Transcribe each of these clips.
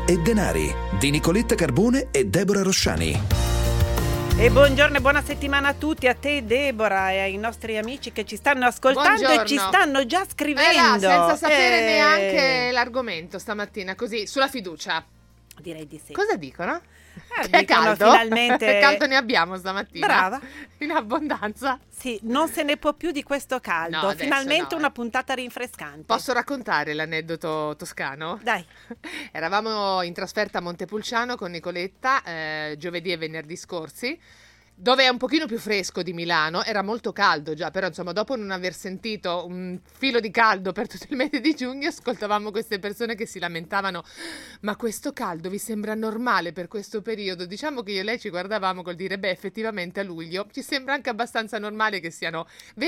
Vita e Denari di Nicoletta Carbone e Deborah Rosciani. E buongiorno e buona settimana a tutti, a te Deborah e ai nostri amici che ci stanno ascoltando. Buongiorno. E ci stanno già scrivendo. Senza sapere neanche l'argomento stamattina, così, sulla fiducia. Direi di sì. Cosa dicono? Che è Dicono caldo? finalmente... Caldo ne abbiamo stamattina. Brava. In abbondanza. Sì, non se ne può più di questo caldo. No, adesso Finalmente no, una puntata rinfrescante. Posso raccontare l'aneddoto toscano? Dai. Eravamo in trasferta a Montepulciano con Nicoletta giovedì e venerdì scorsi, dove è un pochino più fresco di Milano. Era molto caldo già, però insomma dopo non aver sentito un filo di caldo per tutto il mese di giugno, ascoltavamo queste persone che si lamentavano: ma questo caldo vi sembra normale per questo periodo? Diciamo che io e lei ci guardavamo col dire: beh, effettivamente a luglio ci sembra anche abbastanza normale che siano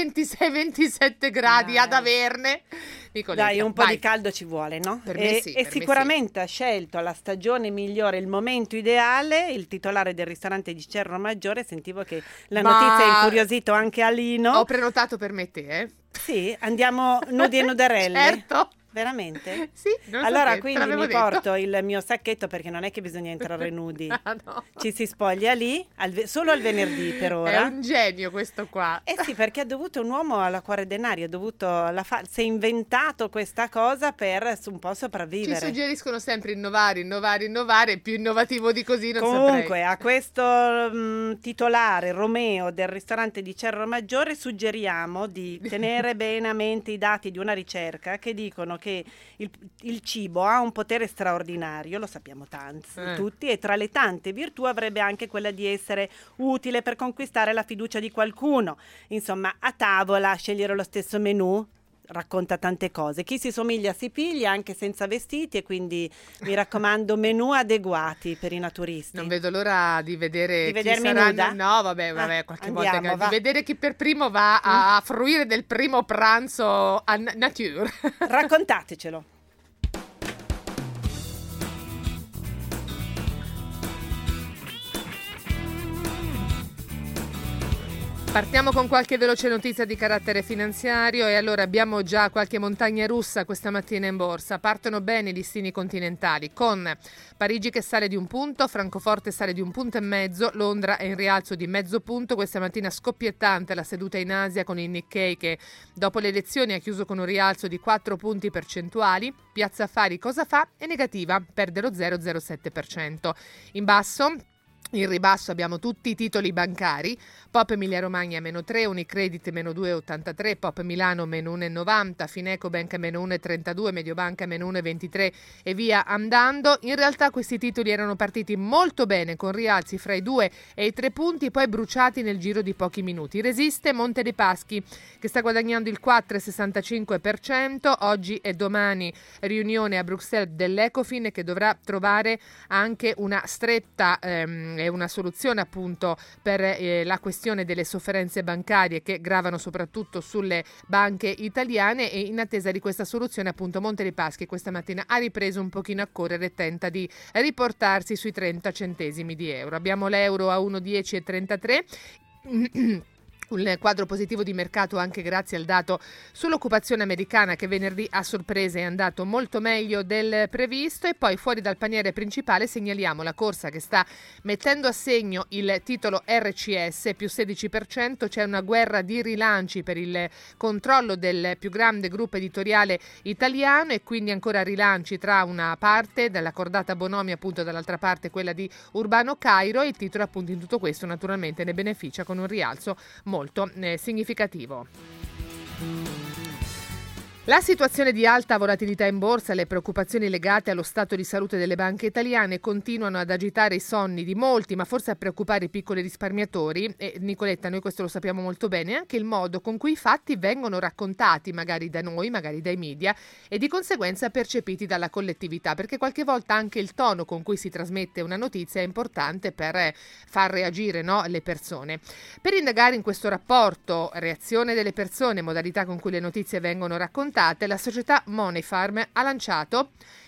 26-27 gradi ad averne. Nicoletta, Dai, un po' di caldo ci vuole, no? Per me sì, E per me sicuramente ha scelto la stagione migliore, il momento ideale, il titolare del ristorante di Cerro Maggiore. Sentivo che la notizia ha incuriosito anche Alino. Ho prenotato per me te, eh? Sì, andiamo nudi e nuderelle. Certo. Veramente? Sì, non lo allora sapevo, quindi te l'avevo mi detto. porto il mio sacchetto, perché non è che bisogna entrare nudi. Ah, no. Ci si spoglia lì, solo al venerdì per È ora. un genio questo qua. Eh sì, perché ha dovuto un uomo alla cuore denari, si è inventato questa cosa per un po' Ci sopravvivere. suggeriscono sempre innovare, più innovativo di così non Comunque, saprei. a questo titolare Romeo del ristorante di Cerro Maggiore suggeriamo di tenere bene a mente i dati di una ricerca che dicono che il cibo ha un potere straordinario, lo sappiamo tutti, e tra le tante virtù avrebbe anche quella di essere utile per conquistare la fiducia di qualcuno. Insomma, a tavola scegliere lo stesso menù racconta tante cose. Chi si somiglia si piglia, anche senza vestiti, e quindi mi raccomando menù adeguati per i naturisti. Non vedo l'ora di vedere chi vedermi saranno. nuda? No, vabbè, qualche andiamo, volta va. di vedere chi per primo va a fruire del primo pranzo a nature. Raccontatecelo. Partiamo con qualche veloce notizia di carattere finanziario e allora abbiamo già qualche montagna russa questa mattina in borsa. Partono bene i listini continentali con Parigi che sale di 1 punto, Francoforte sale di 1,5 punti, Londra è in rialzo di mezzo punto. Questa mattina scoppiettante la seduta in Asia con il Nikkei che dopo le elezioni ha chiuso con un rialzo di 4 punti percentuali. Piazza Affari cosa fa? È negativa, perde lo 0,07%. In basso, in ribasso abbiamo tutti i titoli bancari. Pop Emilia Romagna -3, Unicredit -2,83, Pop Milano -1,90, Fineco Bank -1,32, Mediobanca -1,23 e via andando. In realtà questi titoli erano partiti molto bene con rialzi fra i 2 e i 3 punti, poi bruciati nel giro di pochi minuti. Resiste Monte dei Paschi che sta guadagnando il 4,65%. Oggi e domani riunione a Bruxelles dell'Ecofin che dovrà trovare anche una stretta e una soluzione appunto per la questione delle sofferenze bancarie che gravano soprattutto sulle banche italiane, e in attesa di questa soluzione appunto Monte dei Paschi questa mattina ha ripreso un pochino a correre e tenta riportarsi sui 30 centesimi di euro. Abbiamo l'euro a 1,1033. Un quadro positivo di mercato anche grazie al dato sull'occupazione americana che venerdì a sorpresa è andato molto meglio del previsto. E poi fuori dal paniere principale segnaliamo la corsa che sta mettendo a segno il titolo RCS più 16%. C'è una guerra di rilanci per il controllo del più grande gruppo editoriale italiano e quindi ancora rilanci tra una parte della cordata Bonomi, appunto dall'altra parte quella di Urbano Cairo. Il titolo appunto in tutto questo naturalmente ne beneficia con un rialzo molto significativo. La situazione di alta volatilità in borsa e le preoccupazioni legate allo stato di salute delle banche italiane continuano ad agitare i sonni di molti, ma forse a preoccupare i piccoli risparmiatori. E Nicoletta, noi questo lo sappiamo molto bene, anche il modo con cui i fatti vengono raccontati, magari da noi, magari dai media, e di conseguenza percepiti dalla collettività, perché qualche volta anche il tono con cui si trasmette una notizia è importante per far reagire, no, le persone. Per indagare in questo rapporto reazione delle persone, modalità con cui le notizie vengono raccontate, la società Money Farm ha lanciato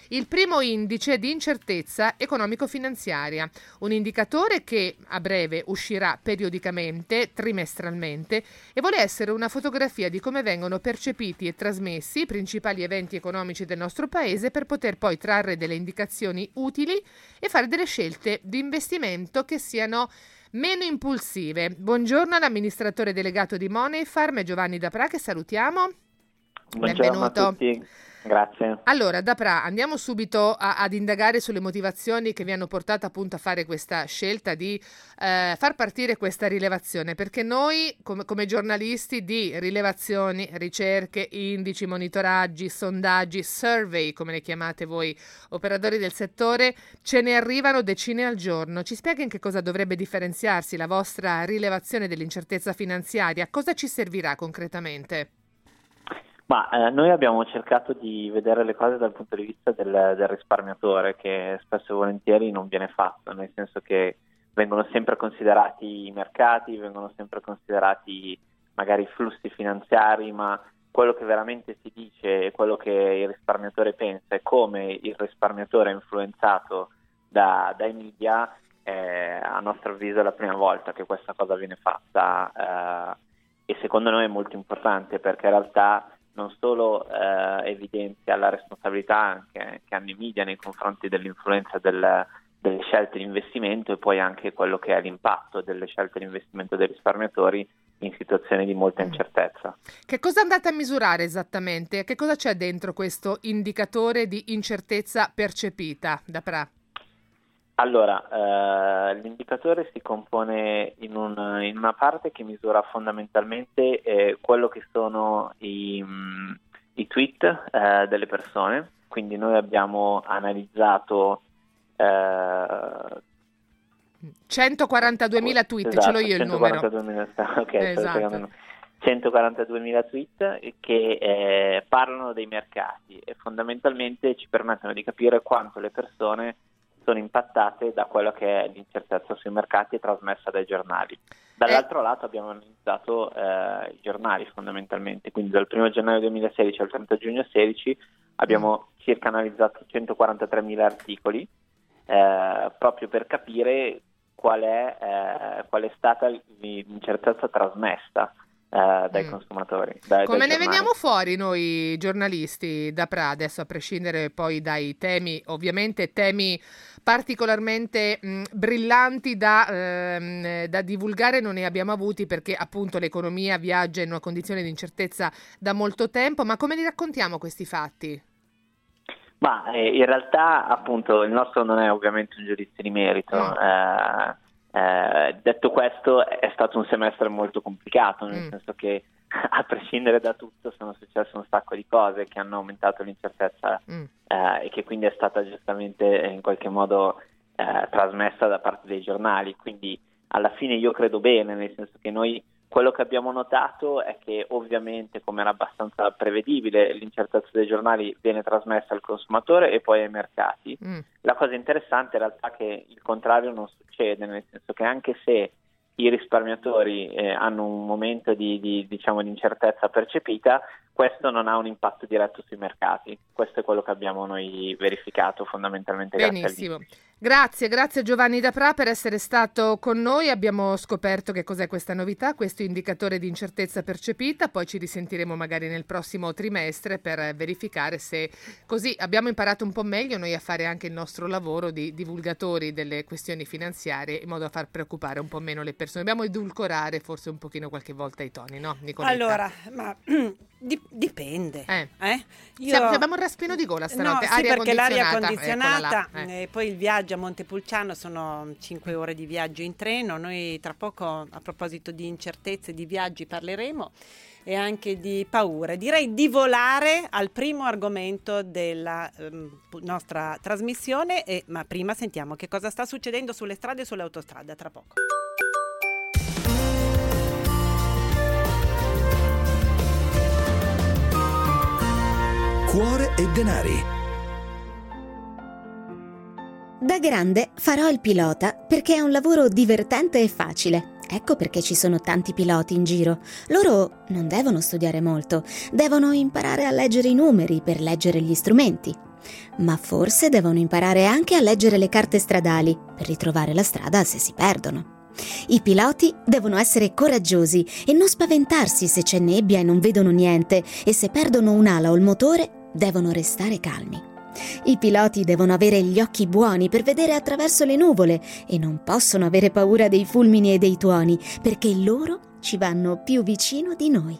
il primo indice di incertezza economico-finanziaria, un indicatore che a breve uscirà periodicamente, trimestralmente, e vuole essere una fotografia di come vengono percepiti e trasmessi i principali eventi economici del nostro paese per poter poi trarre delle indicazioni utili e fare delle scelte di investimento che siano meno impulsive. Buongiorno all'amministratore delegato di Money Farm, Giovanni Dapra, che salutiamo. Buongiorno. Benvenuto. A tutti. Grazie. Allora, Dapra, andiamo subito ad indagare sulle motivazioni che vi hanno portato appunto a fare questa scelta di far partire questa rilevazione, perché noi come giornalisti di rilevazioni, ricerche, indici, monitoraggi, sondaggi, survey, come le chiamate voi operatori del settore, ce ne arrivano decine al giorno. Ci spiega in che cosa dovrebbe differenziarsi la vostra rilevazione dell'incertezza finanziaria? Cosa ci servirà concretamente? Noi abbiamo cercato di vedere le cose dal punto di vista del risparmiatore, che spesso e volentieri non viene fatto, nel senso che vengono sempre considerati i mercati, vengono sempre considerati magari i flussi finanziari, ma quello che veramente si dice e quello che il risparmiatore pensa e come il risparmiatore è influenzato dai media, a nostro avviso è la prima volta che questa cosa viene fatta, e secondo noi è molto importante, perché in realtà non solo evidenzia la responsabilità anche che hanno i media nei confronti dell'influenza delle scelte di investimento, e poi anche quello che è l'impatto delle scelte di investimento dei risparmiatori in situazioni di molta incertezza. Che cosa andate a misurare esattamente? Che cosa c'è dentro questo indicatore di incertezza percepita, Dapra? Allora, l'indicatore si compone in una parte che misura fondamentalmente quello che sono i tweet delle persone. Quindi noi abbiamo analizzato 142.000 tweet, esatto, ce l'ho io il numero. 142.000, ok, esatto. 142.000 tweet che parlano dei mercati e fondamentalmente ci permettono di capire quanto le persone sono impattate da quello che è l'incertezza sui mercati trasmessa dai giornali. Dall'altro lato abbiamo analizzato i giornali fondamentalmente, quindi dal 1 gennaio 2016 al 30 giugno 2016 abbiamo circa analizzato 143.000 articoli, proprio per capire qual è stata l'incertezza trasmessa dai consumatori. Come ne veniamo fuori noi giornalisti, Dapra, adesso a prescindere poi dai temi, ovviamente temi particolarmente brillanti da divulgare non ne abbiamo avuti, perché appunto l'economia viaggia in una condizione di incertezza da molto tempo, ma come li raccontiamo questi fatti? In realtà appunto il nostro non è ovviamente un giudizio di merito. Detto questo, è stato un semestre molto complicato, nel senso che a prescindere da tutto sono successe un sacco di cose che hanno aumentato l'incertezza e che quindi è stata giustamente in qualche modo trasmessa da parte dei giornali. Quindi alla fine io credo bene, nel senso che noi quello che abbiamo notato è che ovviamente, come era abbastanza prevedibile, l'incertezza dei giornali viene trasmessa al consumatore e poi ai mercati. La cosa interessante in realtà è che il contrario non succede, nel senso che anche se i risparmiatori hanno un momento di incertezza percepita, questo non ha un impatto diretto sui mercati. Questo è quello che abbiamo noi verificato fondamentalmente. Benissimo. Grazie Giovanni Dapra per essere stato con noi. Abbiamo scoperto che cos'è questa novità, questo indicatore di incertezza percepita. Poi ci risentiremo magari nel prossimo trimestre per verificare se così abbiamo imparato un po' meglio noi a fare anche il nostro lavoro di divulgatori delle questioni finanziarie, in modo da far preoccupare un po' meno le persone. Dobbiamo edulcorare forse un pochino qualche volta i toni, no, Nicoletta? Allora, ma dipende. Abbiamo un raspino di gola stanotte. No, sì, perché l'aria condizionata e poi il viaggio a Montepulciano sono 5 ore di viaggio in treno. Noi tra poco, a proposito di incertezze di viaggi, parleremo, e anche di paure. Direi di volare al primo argomento della nostra trasmissione, ma prima sentiamo che cosa sta succedendo sulle strade e sulle autostrade. Tra poco. Cuore e denari. Da grande farò il pilota perché è un lavoro divertente e facile. Ecco perché ci sono tanti piloti in giro. Loro non devono studiare molto, devono imparare a leggere i numeri per leggere gli strumenti. Ma forse devono imparare anche a leggere le carte stradali per ritrovare la strada se si perdono. I piloti devono essere coraggiosi e non spaventarsi se c'è nebbia e non vedono niente, e se perdono un'ala o il motore devono restare calmi. I piloti devono avere gli occhi buoni per vedere attraverso le nuvole e non possono avere paura dei fulmini e dei tuoni, perché loro ci vanno più vicino di noi.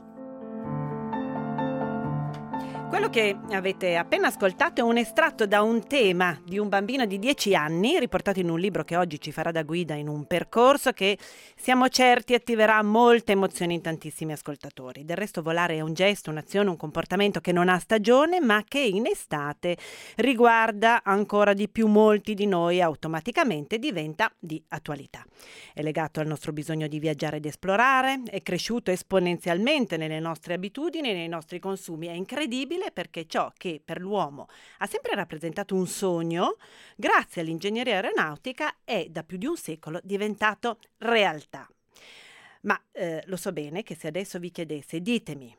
Quello che avete appena ascoltato è un estratto da un tema di un bambino di 10 anni, riportato in un libro che oggi ci farà da guida in un percorso che siamo certi attiverà molte emozioni in tantissimi ascoltatori. Del resto volare è un gesto, un'azione, un comportamento che non ha stagione, ma che in estate riguarda ancora di più molti di noi e automaticamente diventa di attualità. È legato al nostro bisogno di viaggiare ed esplorare, è cresciuto esponenzialmente nelle nostre abitudini e nei nostri consumi. È incredibile perché ciò che per l'uomo ha sempre rappresentato un sogno, grazie all'ingegneria aeronautica è da più di un secolo diventato realtà. Ma lo so bene che se adesso vi chiedesse, ditemi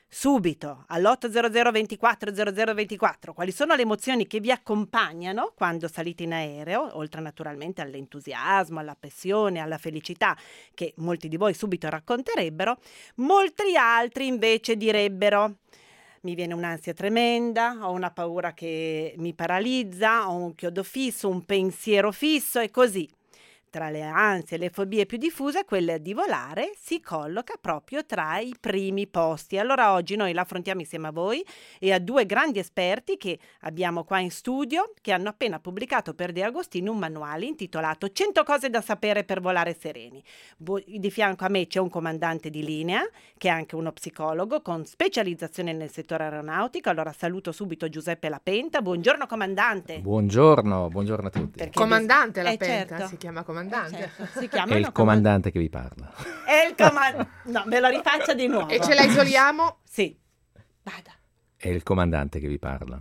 subito all'800 24 0024 quali sono le emozioni che vi accompagnano quando salite in aereo, oltre naturalmente all'entusiasmo, alla passione, alla felicità che molti di voi subito racconterebbero, molti altri invece direbbero: mi viene un'ansia tremenda, ho una paura che mi paralizza, ho un chiodo fisso, un pensiero fisso e così. Tra le ansie e le fobie più diffuse, quella di volare si colloca proprio tra i primi posti. Allora oggi noi la affrontiamo insieme a voi e a due grandi esperti che abbiamo qua in studio, che hanno appena pubblicato per De Agostini un manuale intitolato 100 cose da sapere per volare sereni. Di fianco a me c'è un comandante di linea, che è anche uno psicologo con specializzazione nel settore aeronautico. Allora saluto subito Giuseppe Lapenta. Buongiorno comandante. Buongiorno a tutti. Perché Comandante Lapenta, certo. si chiama comandante. Certo, si È chiamano il comandante che vi parla. È il comandante. No, me lo rifaccia di nuovo. E ce la isoliamo? Sì. Vada. È il comandante che vi parla.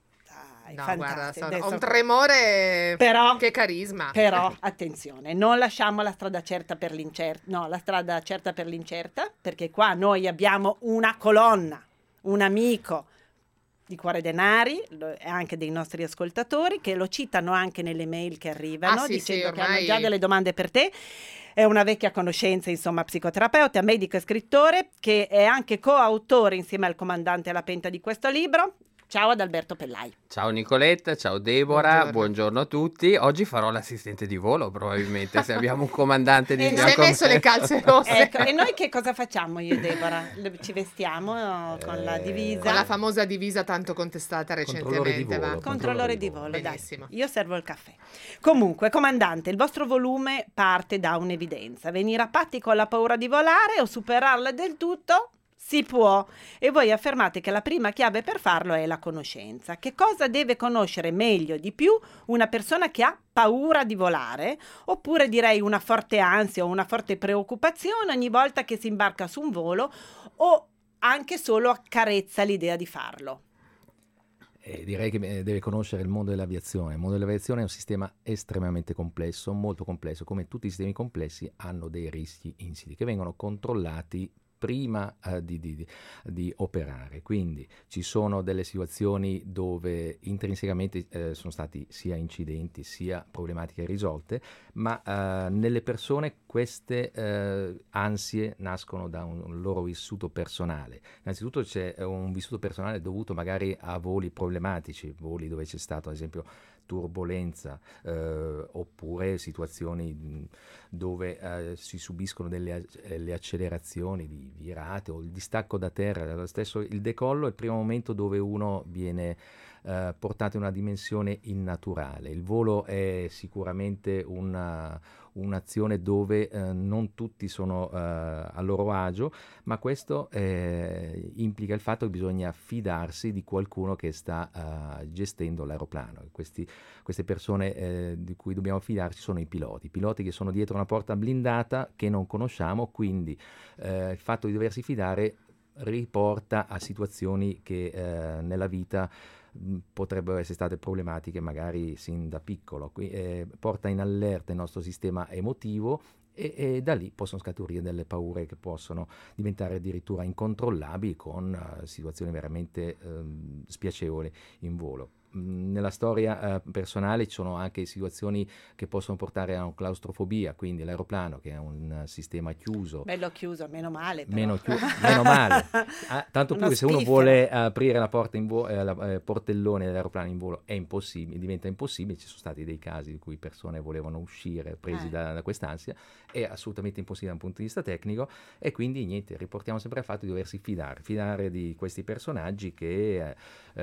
Dai, No, fantastico. guarda, ho Adesso- un tremore. Però- Che carisma. Però, attenzione, non lasciamo la strada certa per l'incerta. No, la strada certa per l'incerta, perché qua noi abbiamo una colonna, un amico di Cuore Denari e anche dei nostri ascoltatori che lo citano anche nelle mail che arrivano, Ah, sì, dicendo sì, che hanno ormai- già delle domande per te. È una vecchia conoscenza, insomma, psicoterapeuta, medico e scrittore, che è anche coautore insieme al comandante Lapenta di questo libro. Ciao ad Alberto Pellai. Ciao Nicoletta, ciao Deborah, Buongiorno. buongiorno a tutti. Oggi farò l'assistente di volo probabilmente, se abbiamo un comandante di E Si fianco è a messo me. le calze rosse. Ecco, e noi che cosa facciamo io e Deborah? Ci vestiamo con la divisa? Con la famosa divisa tanto contestata Controllore di recentemente. volo. Va. Controllore di volo, dai. Benissimo. Io servo il caffè. Comunque, comandante, il vostro volume parte da un'evidenza. Venire a patti con la paura di volare o superarla del tutto? Si può. E voi affermate che la prima chiave per farlo è la conoscenza. Che cosa deve conoscere meglio di più una persona che ha paura di volare? Oppure direi una forte ansia o una forte preoccupazione ogni volta che si imbarca su un volo o anche solo accarezza l'idea di farlo? Direi che deve conoscere il mondo dell'aviazione. Il mondo dell'aviazione è un sistema estremamente complesso, molto complesso. Come tutti i sistemi complessi hanno dei rischi insiti che vengono controllati prima di operare. Quindi ci sono delle situazioni dove intrinsecamente sono stati sia incidenti sia problematiche risolte, ma nelle persone queste ansie nascono da un loro vissuto personale. Innanzitutto c'è un vissuto personale dovuto magari a voli problematici, voli dove c'è stato ad esempio turbolenza, oppure situazioni dove si subiscono le accelerazioni di virate o il distacco da terra. Lo stesso il decollo è il primo momento dove uno viene portato in una dimensione innaturale. Il volo è sicuramente un'azione dove non tutti sono a loro agio, ma questo implica il fatto che bisogna fidarsi di qualcuno che sta gestendo l'aeroplano. Queste persone di cui dobbiamo fidarci sono i piloti che sono dietro una porta blindata che non conosciamo, quindi il fatto di doversi fidare riporta a situazioni che nella vita potrebbero essere state problematiche magari sin da piccolo, porta in allerta il nostro sistema emotivo e da lì possono scaturire delle paure che possono diventare addirittura incontrollabili con situazioni veramente spiacevoli in volo. nella storia personale ci sono anche situazioni che possono portare a una claustrofobia, quindi l'aeroplano che è un sistema chiuso. Bello chiuso, meno male. Meno male. Tanto più che se uno vuole aprire la porta portellone dell'aeroplano in volo è impossibile, diventa impossibile. Ci sono stati dei casi in cui persone volevano uscire presi da quest'ansia, è assolutamente impossibile da un punto di vista tecnico, e quindi niente, riportiamo sempre al fatto di doversi fidare di questi personaggi che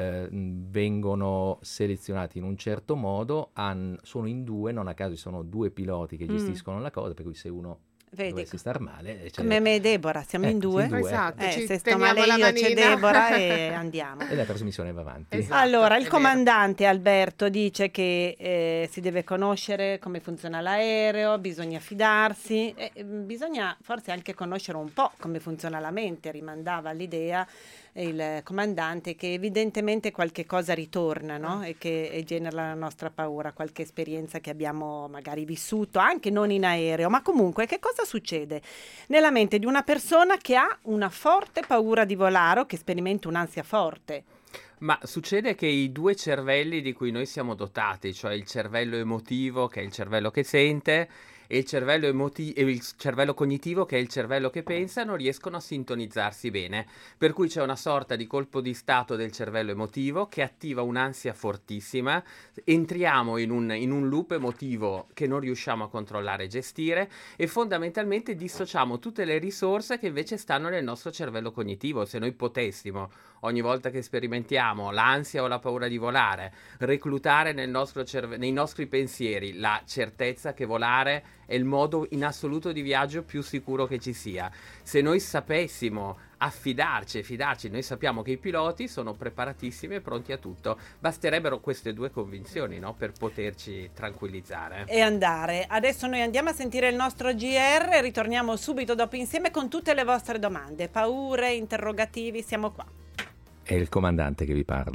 vengono selezionati in un certo modo, sono in due, non a caso ci sono due piloti che gestiscono la cosa, per cui se uno dovesse star male, come me e Deborah, siamo in due. Esatto, se sto male io c'è Deborah e andiamo. E la trasmissione va avanti. Esatto, Allora, il comandante Alberto dice che si deve conoscere come funziona l'aereo, bisogna fidarsi, bisogna forse anche conoscere un po' come funziona la mente. Rimandava all'idea il comandante che evidentemente qualche cosa ritorna, no? E che genera la nostra paura, qualche esperienza che abbiamo magari vissuto, anche non in aereo, ma comunque che cosa succede nella mente di una persona che ha una forte paura di volare o che sperimenta un'ansia forte? Ma succede che i due cervelli di cui noi siamo dotati, cioè il cervello emotivo, che è il cervello che sente, e il cervello cognitivo, che è il cervello che pensa, non riescono a sintonizzarsi bene. Per cui c'è una sorta di colpo di stato del cervello emotivo che attiva un'ansia fortissima, entriamo in un loop emotivo che non riusciamo a controllare e gestire, e fondamentalmente dissociamo tutte le risorse che invece stanno nel nostro cervello cognitivo. Se noi potessimo, ogni volta che sperimentiamo l'ansia o la paura di volare, reclutare nei nostri pensieri la certezza che volare è il modo in assoluto di viaggio più sicuro che ci sia. Se noi sapessimo affidarci, noi sappiamo che i piloti sono preparatissimi e pronti a tutto. Basterebbero queste due convinzioni, no? Per poterci tranquillizzare. E andare. Adesso noi andiamo a sentire il nostro GR e ritorniamo subito dopo insieme con tutte le vostre domande, paure, interrogativi, siamo qua. È il comandante che vi parla.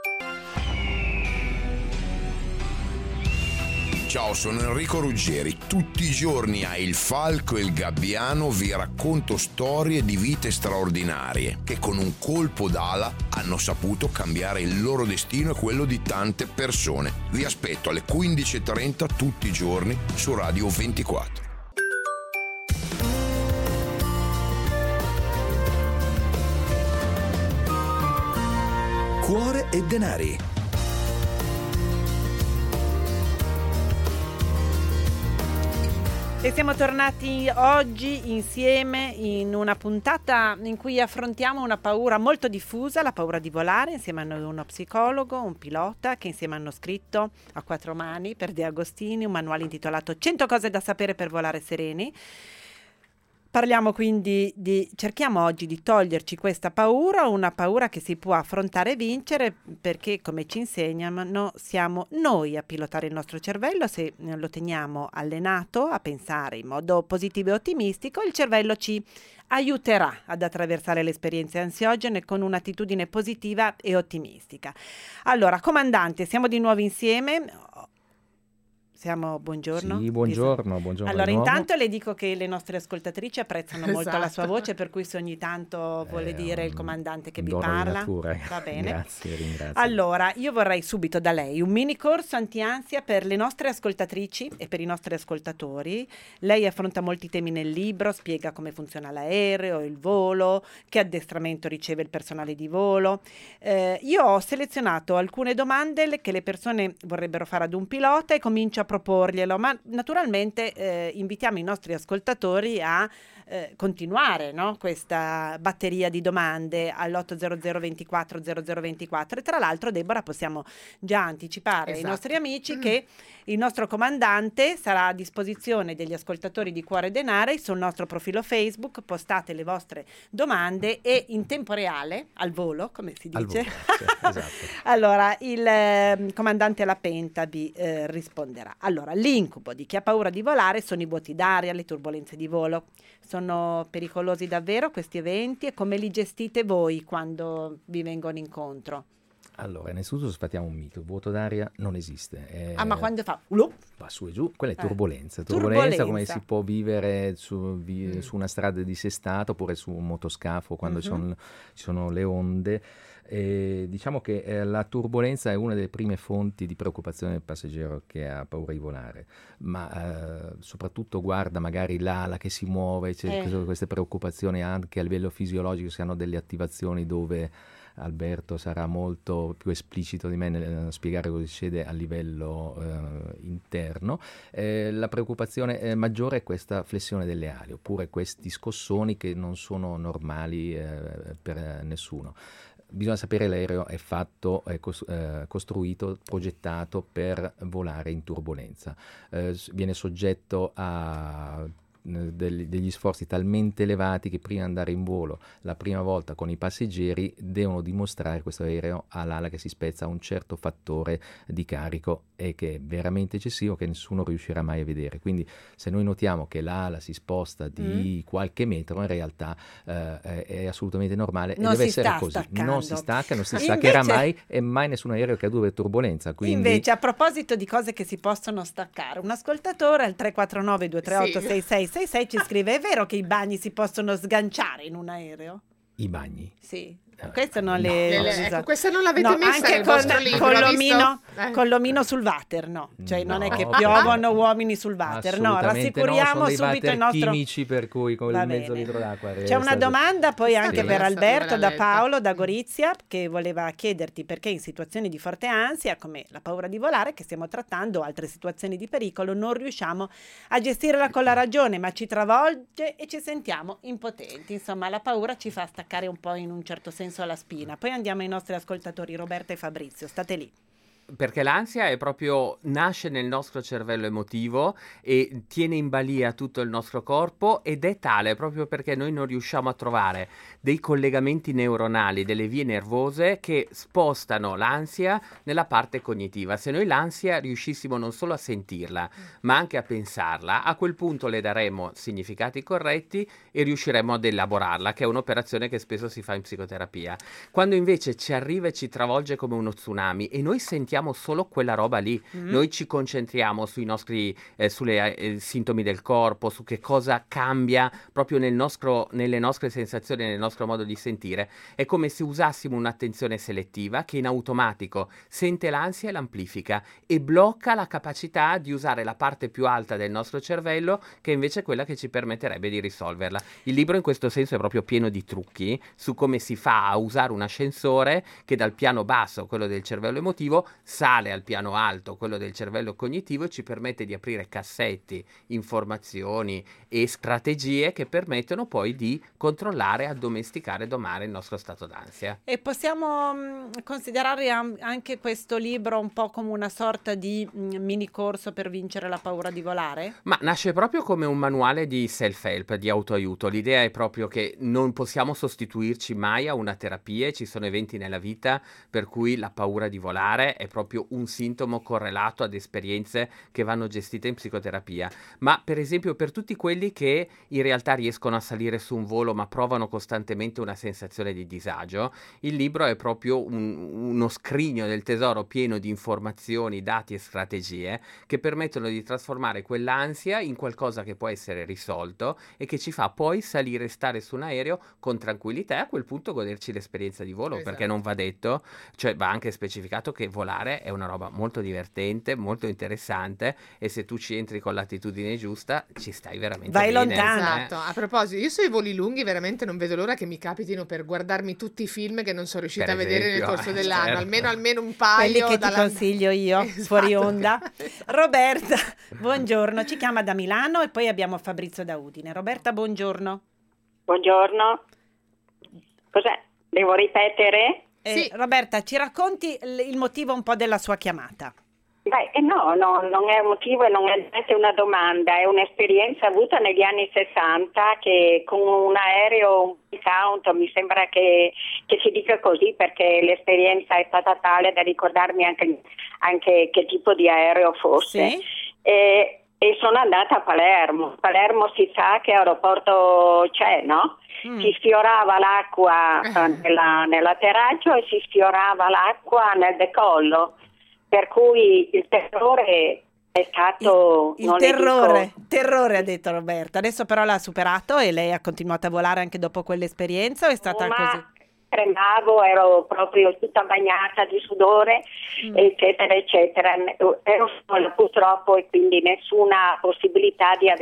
Ciao, sono Enrico Ruggeri. Tutti i giorni a Il Falco e il Gabbiano vi racconto storie di vite straordinarie che con un colpo d'ala hanno saputo cambiare il loro destino e quello di tante persone. Vi aspetto alle 15:30 tutti i giorni su Radio 24. Cuore e denari. E siamo tornati oggi insieme in una puntata in cui affrontiamo una paura molto diffusa, la paura di volare, insieme a noi uno psicologo, un pilota che insieme hanno scritto a quattro mani per De Agostini un manuale intitolato 100 cose da sapere per volare sereni. Parliamo quindi cerchiamo oggi di toglierci questa paura, una paura che si può affrontare e vincere, perché come ci insegnano siamo noi a pilotare il nostro cervello. Se lo teniamo allenato a pensare in modo positivo e ottimistico, il cervello ci aiuterà ad attraversare le esperienze ansiogene con un'attitudine positiva e ottimistica. Allora, comandante, siamo di nuovo insieme. Buongiorno. Sì, buongiorno. Allora, intanto le dico che le nostre ascoltatrici apprezzano molto la sua voce, per cui se ogni tanto vuole dire il comandante che vi parla, va bene. Grazie, ringrazio. Allora, io vorrei subito da lei un mini corso anti-ansia per le nostre ascoltatrici e per i nostri ascoltatori. Lei affronta molti temi nel libro, spiega come funziona l'aereo, il volo, che addestramento riceve il personale di volo. Io ho selezionato alcune domande che le persone vorrebbero fare ad un pilota e comincio a proporglielo, ma naturalmente invitiamo i nostri ascoltatori a continuare, no? Questa batteria di domande all'800 24 0024 e tra l'altro, Deborah, possiamo già anticipare ai nostri amici che il nostro comandante sarà a disposizione degli ascoltatori di Cuore e Denari sul nostro profilo Facebook. Postate le vostre domande e in tempo reale, al volo, come si dice, esatto. allora il comandante La Penta vi risponderà. Allora, l'incubo di chi ha paura di volare sono i vuoti d'aria, le turbolenze di volo. Sono pericolosi davvero questi eventi e come li gestite voi quando vi vengono incontro? Allora, innanzitutto sfatiamo un mito, il vuoto d'aria non esiste. Ma quando fa? Va su e giù, quella è turbolenza. Turbolenza come si può vivere su una strada dissestata oppure su un motoscafo quando ci sono le onde. Diciamo che la turbolenza è una delle prime fonti di preoccupazione del passeggero che ha paura di volare, ma soprattutto guarda magari l'ala che si muove, c'è queste preoccupazioni anche a livello fisiologico, si hanno delle attivazioni dove Alberto sarà molto più esplicito di me nel spiegare cosa succede a livello interno. La preoccupazione maggiore è questa flessione delle ali, oppure questi scossoni che non sono normali per nessuno. Bisogna sapere l'aereo è fatto, è costruito, progettato per volare in turbolenza. Viene soggetto a degli sforzi talmente elevati che prima di andare in volo la prima volta con i passeggeri devono dimostrare che questo aereo ha l'ala che si spezza a un certo fattore di carico e che è veramente eccessivo, che nessuno riuscirà mai a vedere. Quindi se noi notiamo che l'ala si sposta di qualche metro, in realtà è assolutamente normale non e deve essere così. Staccando. Non si stacca, non si staccherà mai e mai nessun aereo che ha due turbolenza. Quindi... Invece, a proposito di cose che si possono staccare, un ascoltatore al 349 238 6666 ci scrive: è vero che i bagni si possono sganciare in un aereo? I bagni? Sì. Queste non le ecco, questa non l'avete messa anche nel vostro libro, con l'omino sul water, no, cioè non è che piovono uomini sul water, no, rassicuriamo subito il nostro chimici, per cui con il mezzo litro d'acqua c'è una domanda poi anche per Alberto da Paolo da Gorizia, che voleva chiederti perché in situazioni di forte ansia come la paura di volare, che stiamo trattando, altre situazioni di pericolo, non riusciamo a gestirla con la ragione, ma ci travolge e ci sentiamo impotenti. Insomma, la paura ci fa staccare un po' in un certo senso alla spina. Poi andiamo ai nostri ascoltatori Roberta e Fabrizio, state lì. Perché l'ansia è proprio, nasce nel nostro cervello emotivo e tiene in balia tutto il nostro corpo, ed è tale proprio perché noi non riusciamo a trovare dei collegamenti neuronali, delle vie nervose che spostano l'ansia nella parte cognitiva. Se noi l'ansia riuscissimo non solo a sentirla ma anche a pensarla, a quel punto le daremo significati corretti e riusciremo ad elaborarla, che è un'operazione che spesso si fa in psicoterapia. Quando invece ci arriva e ci travolge come uno tsunami e noi sentiamo solo quella roba lì, noi ci concentriamo sui nostri sulle sintomi del corpo, su che cosa cambia proprio nelle nostre sensazioni, nel nostro modo di sentire. È come se usassimo un'attenzione selettiva che in automatico sente l'ansia e l'amplifica e blocca la capacità di usare la parte più alta del nostro cervello, che è invece quella che ci permetterebbe di risolverla. Il libro in questo senso è proprio pieno di trucchi su come si fa a usare un ascensore che dal piano basso, quello del cervello emotivo, sale al piano alto, quello del cervello cognitivo, e ci permette di aprire cassetti, informazioni e strategie che permettono poi di controllare, addomesticare e domare il nostro stato d'ansia. E possiamo considerare anche questo libro un po' come una sorta di mini corso per vincere la paura di volare? Ma nasce proprio come un manuale di self-help, di autoaiuto. L'idea è proprio che non possiamo sostituirci mai a una terapia, e ci sono eventi nella vita per cui la paura di volare è proprio un sintomo correlato ad esperienze che vanno gestite in psicoterapia. Ma per esempio per tutti quelli che in realtà riescono a salire su un volo ma provano costantemente una sensazione di disagio, il libro è proprio uno scrigno del tesoro pieno di informazioni, dati e strategie che permettono di trasformare quell'ansia in qualcosa che può essere risolto e che ci fa poi salire e stare su un aereo con tranquillità, e a quel punto goderci l'esperienza di volo. Perché non va detto, cioè va anche specificato che volare è una roba molto divertente, molto interessante, e se tu ci entri con l'attitudine giusta ci stai veramente vai bene. lontano. Esatto. A proposito, io sui voli lunghi veramente non vedo l'ora che mi capitino per guardarmi tutti i film che non sono riuscita a vedere nel corso dell'anno, certo. almeno un paio. Quelli che ti consiglio io, Esatto. fuori onda. Roberta, buongiorno, ci chiama da Milano e poi abbiamo Fabrizio da Udine. Roberta, buongiorno. Buongiorno. Cos'è? Devo ripetere? Sì. Roberta, ci racconti il motivo un po' della sua chiamata? Beh, no, non è un motivo e non è neanche una domanda, è un'esperienza avuta negli anni 60 che con un aereo, un count, mi sembra che si dica così perché l'esperienza è stata tale da ricordarmi anche che tipo di aereo fosse. Sì. E e sono andata a Palermo. Palermo si sa che aeroporto c'è, no? Si sfiorava l'acqua nell'atterraggio e si sfiorava l'acqua nel decollo, per cui il terrore è stato... Il terrore ha detto Roberta, adesso però l'ha superato e lei ha continuato a volare anche dopo quell'esperienza o è stata così? Tremavo, ero proprio tutta bagnata di sudore, eccetera, eccetera. Ero sola purtroppo e quindi nessuna possibilità di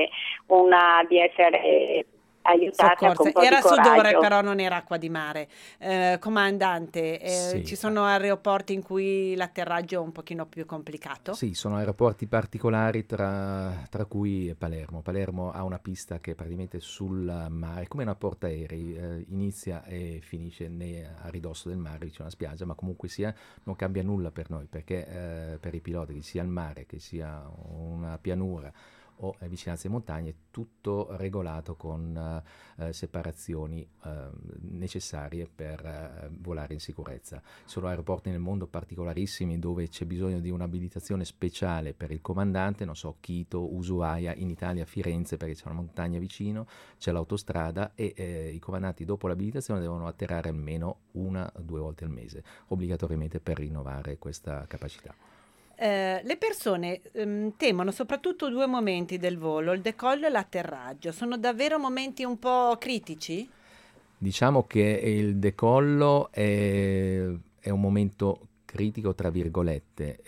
essere aiutata con un po' Era di coraggio. sudore, però non era acqua di mare. Comandante, Sì. ci sono aeroporti in cui l'atterraggio è un pochino più complicato? Sì, sono aeroporti particolari tra cui Palermo. Palermo ha una pista che è praticamente sul mare, come una portaerei, inizia e finisce a ridosso del mare, c'è una spiaggia, ma comunque sia non cambia nulla per noi, perché per i piloti, che sia il mare, che sia una pianura o vicinanze alle montagne, tutto regolato con separazioni necessarie per volare in sicurezza. Sono aeroporti nel mondo particolarissimi dove c'è bisogno di un'abilitazione speciale per il comandante, non so, Quito, Ushuaia, in Italia Firenze, perché c'è una montagna vicino, c'è l'autostrada e i comandanti dopo l'abilitazione devono atterrare almeno 1 o 2 volte al mese, obbligatoriamente, per rinnovare questa capacità. Le persone temono soprattutto 2 momenti del volo, il decollo e l'atterraggio. Sono davvero momenti un po' critici? Diciamo che il decollo è un momento critico, tra virgolette.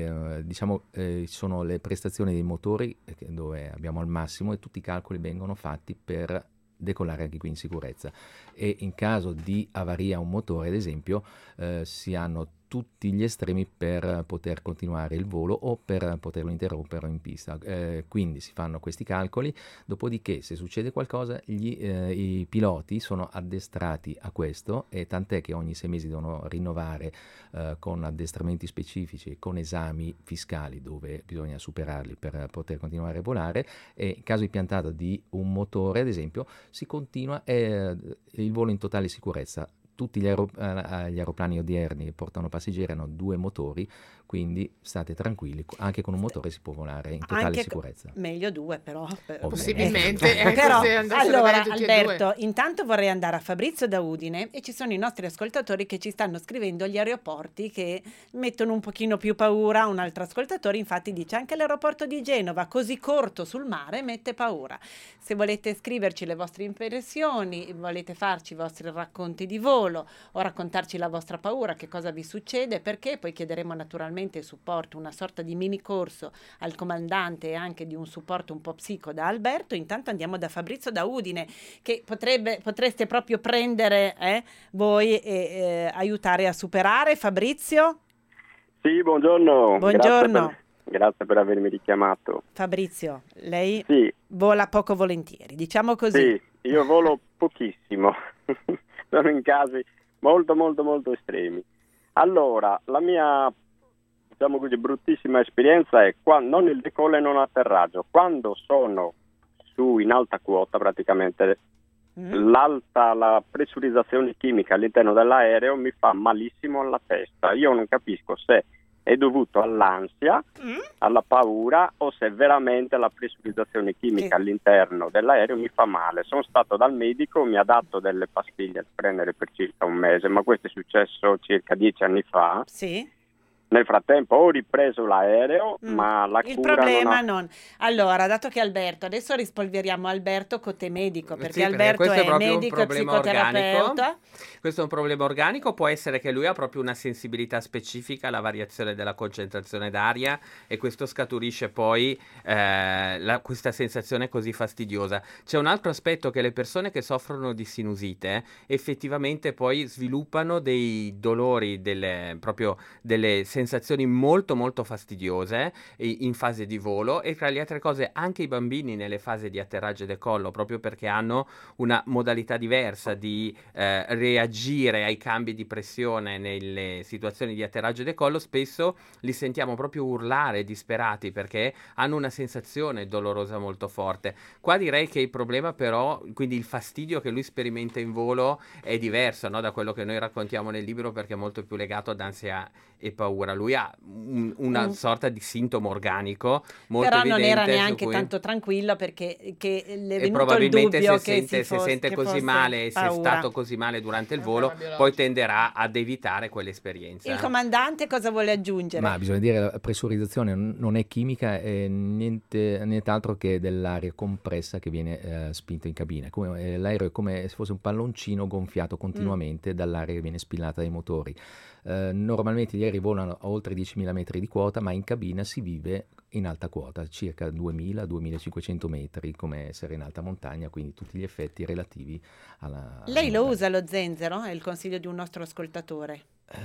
Sono le prestazioni dei motori dove abbiamo al massimo e tutti i calcoli vengono fatti per decollare anche qui in sicurezza, e in caso di avaria a un motore, ad esempio, si hanno tutti gli estremi per poter continuare il volo o per poterlo interrompere in pista, quindi si fanno questi calcoli, dopodiché se succede qualcosa i piloti sono addestrati a questo, e tant'è che ogni 6 mesi devono rinnovare con addestramenti specifici, con esami fiscali dove bisogna superarli per poter continuare a volare, e in caso di piantata di un motore, ad esempio, si continua il volo in totale sicurezza. Tutti gli aeroplani odierni che portano passeggeri hanno 2 motori, quindi state tranquilli, anche con un motore si può volare in totale sicurezza. Meglio 2 però. Possibilmente. Però, se andassero allora, bene tutti e Alberto, 2. intanto vorrei andare a Fabrizio da Udine, e ci sono i nostri ascoltatori che ci stanno scrivendo gli aeroporti che mettono un pochino più paura. Un altro ascoltatore infatti dice: anche l'aeroporto di Genova, così corto sul mare, mette paura. Se volete scriverci le vostre impressioni, volete farci i vostri racconti di volo o raccontarci la vostra paura, che cosa vi succede, perché poi chiederemo naturalmente supporto, una sorta di mini corso al comandante e anche di un supporto un po' psico da Alberto. Intanto andiamo da Fabrizio da Udine, che potreste proprio prendere voi e aiutare a superare. Fabrizio? Sì, buongiorno. Buongiorno. Grazie per avermi richiamato. Fabrizio, lei Sì. vola poco volentieri, diciamo così. Sì, io volo pochissimo. Sono in casi molto molto molto estremi. Allora, la mia, diciamo così, bruttissima esperienza è non il decollo e non l'atterraggio. Quando sono in alta quota, praticamente la pressurizzazione chimica all'interno dell'aereo mi fa malissimo alla testa. Io non capisco se è dovuto all'ansia, alla paura, o se veramente la pressurizzazione chimica all'interno dell'aereo mi fa male. Sono stato dal medico, mi ha dato delle pastiglie da prendere per circa 1 mese, ma questo è successo circa 10 anni fa. Sì. Nel frattempo ho ripreso l'aereo, ma la il cura problema non Allora, dato che adesso rispolveriamo Alberto Cote medico, perché Sì, Alberto questo è è proprio un medico e problema psicoterapeuta. Questo è un problema organico, può essere che lui ha proprio una sensibilità specifica alla variazione della concentrazione d'aria, e questo scaturisce poi questa sensazione così fastidiosa. C'è un altro aspetto, che le persone che soffrono di sinusite effettivamente poi sviluppano dei dolori, delle sensazioni molto molto fastidiose in fase di volo, e tra le altre cose anche i bambini nelle fasi di atterraggio e decollo, proprio perché hanno una modalità diversa di reagire ai cambi di pressione nelle situazioni di atterraggio e decollo. Spesso li sentiamo proprio urlare disperati perché hanno una sensazione dolorosa molto forte. Qua direi che il problema, però, quindi il fastidio che lui sperimenta in volo, è diverso, no, da quello che noi raccontiamo nel libro, perché è molto più legato ad ansia e paura. paura, lui ha una sorta di sintomo organico molto Però evidente. non era neanche cui... tanto tranquillo perché che le è E venuto probabilmente il dubbio se sente così male e se è stato così male durante il volo, poi tenderà ad evitare quell'esperienza. Il comandante cosa vuole aggiungere? Ma bisogna dire che la pressurizzazione non è chimica, è nient'altro che dell'aria compressa che viene spinta in cabina. L'aereo è come se fosse un palloncino gonfiato continuamente dall'aria che viene spillata dai motori. Normalmente gli aerei volano a oltre 10.000 metri di quota, ma in cabina si vive in alta quota, circa 2.000-2.500 metri, come essere in alta montagna, quindi tutti gli effetti relativi alla... Lei lo usa lo zenzero? È il consiglio di un nostro ascoltatore.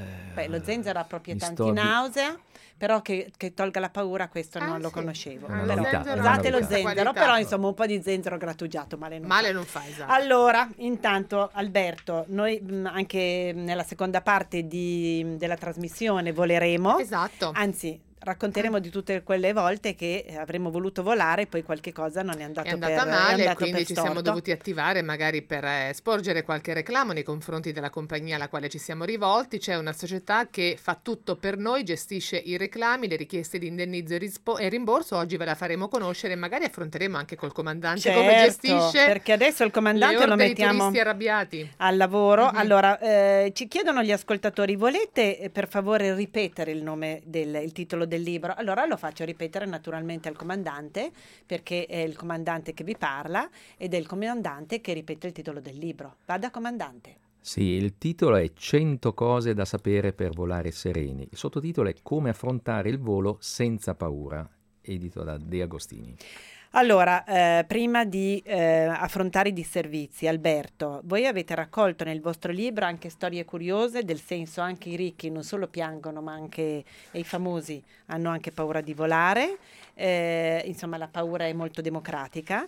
Lo zenzero ha proprietà antinausea, però che tolga la paura, questo non lo conoscevo. Usate lo zenzero, però insomma un po' di zenzero grattugiato male non fa. Esatto. Allora, intanto Alberto, noi anche nella seconda parte della trasmissione voleremo, anzi racconteremo di tutte quelle volte che avremmo voluto volare e poi qualche cosa non è andato è andata male, quindi ci siamo dovuti attivare magari per sporgere qualche reclamo nei confronti della compagnia alla quale ci siamo rivolti. C'è una società che fa tutto per noi, gestisce i reclami, le richieste di indennizzo e rimborso. Oggi ve la faremo conoscere e magari affronteremo anche col comandante come gestisce, perché adesso il comandante lo mettiamo turisti arrabbiati al lavoro. Allora ci chiedono gli ascoltatori, volete per favore ripetere il nome il titolo del libro? Allora lo faccio ripetere naturalmente al comandante, perché è il comandante che vi parla ed è il comandante che ripete il titolo del libro. Vada, comandante. Sì, il titolo è 100 cose da sapere per volare sereni. Il sottotitolo è Come affrontare il volo senza paura, edito da De Agostini. Allora, prima di affrontare i disservizi, Alberto, voi avete raccolto nel vostro libro anche storie curiose, del senso anche i ricchi non solo piangono, ma anche i famosi hanno anche paura di volare. Insomma, la paura è molto democratica,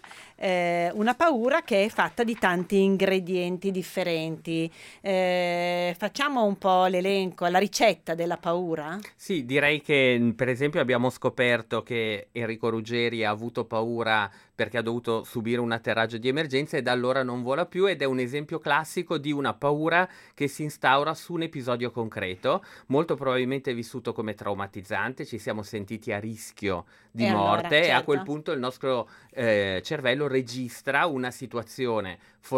una paura che è fatta di tanti ingredienti differenti. Facciamo un po' l'elenco, la ricetta della paura? Sì, direi che per esempio abbiamo scoperto che Enrico Ruggeri ha avuto paura perché ha dovuto subire un atterraggio di emergenza e da allora non vola più, ed è un esempio classico di una paura che si instaura su un episodio concreto, molto probabilmente vissuto come traumatizzante, ci siamo sentiti a rischio di morte e a quel punto il nostro cervello registra una situazione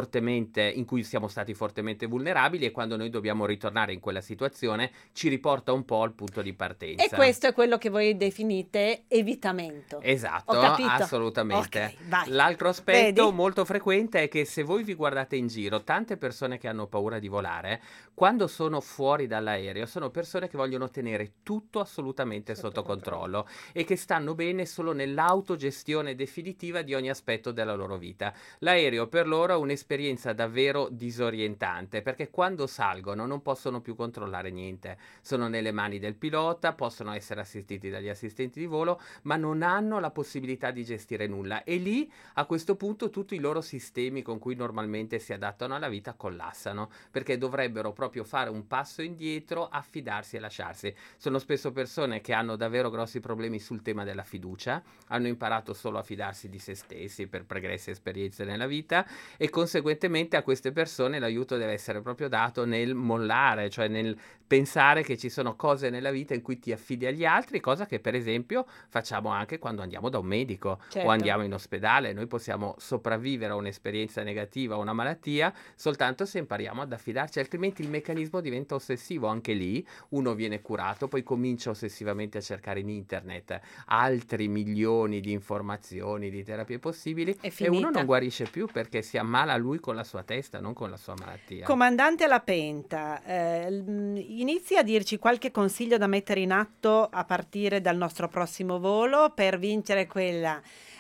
in cui siamo stati fortemente vulnerabili, e quando noi dobbiamo ritornare in quella situazione ci riporta un po' al punto di partenza. E questo è quello che voi definite evitamento. Esatto, ho capito. Assolutamente. Okay, l'altro aspetto Vedi? molto frequente è che se voi vi guardate in giro, tante persone che hanno paura di volare, quando sono fuori dall'aereo, sono persone che vogliono tenere tutto assolutamente sotto controllo e che stanno bene solo nell'autogestione definitiva di ogni aspetto della loro vita. L'aereo per loro è un'esperienza davvero disorientante, perché quando salgono non possono più controllare niente, sono nelle mani del pilota, possono essere assistiti dagli assistenti di volo, ma non hanno la possibilità di gestire nulla, e lì a questo punto tutti i loro sistemi con cui normalmente si adattano alla vita collassano, perché dovrebbero proprio fare un passo indietro, affidarsi e lasciarsi. Sono spesso persone che hanno davvero grossi problemi sul tema della fiducia, hanno imparato solo a fidarsi di se stessi per pregresse esperienze nella vita, e conseguentemente a queste persone l'aiuto deve essere proprio dato nel mollare, cioè nel pensare che ci sono cose nella vita in cui ti affidi agli altri, cosa che per esempio facciamo anche quando andiamo da un medico o andiamo in ospedale. Noi possiamo sopravvivere a un'esperienza negativa, a una malattia, soltanto se impariamo ad affidarci, altrimenti il meccanismo diventa ossessivo. Anche lì uno viene curato, poi comincia ossessivamente a cercare in internet altri milioni di informazioni, di terapie possibili, e uno non guarisce più perché si ammala lui con la sua testa, non con la sua malattia. Comandante La Penta, inizi a dirci qualche consiglio da mettere in atto a partire dal nostro prossimo volo per vincere quella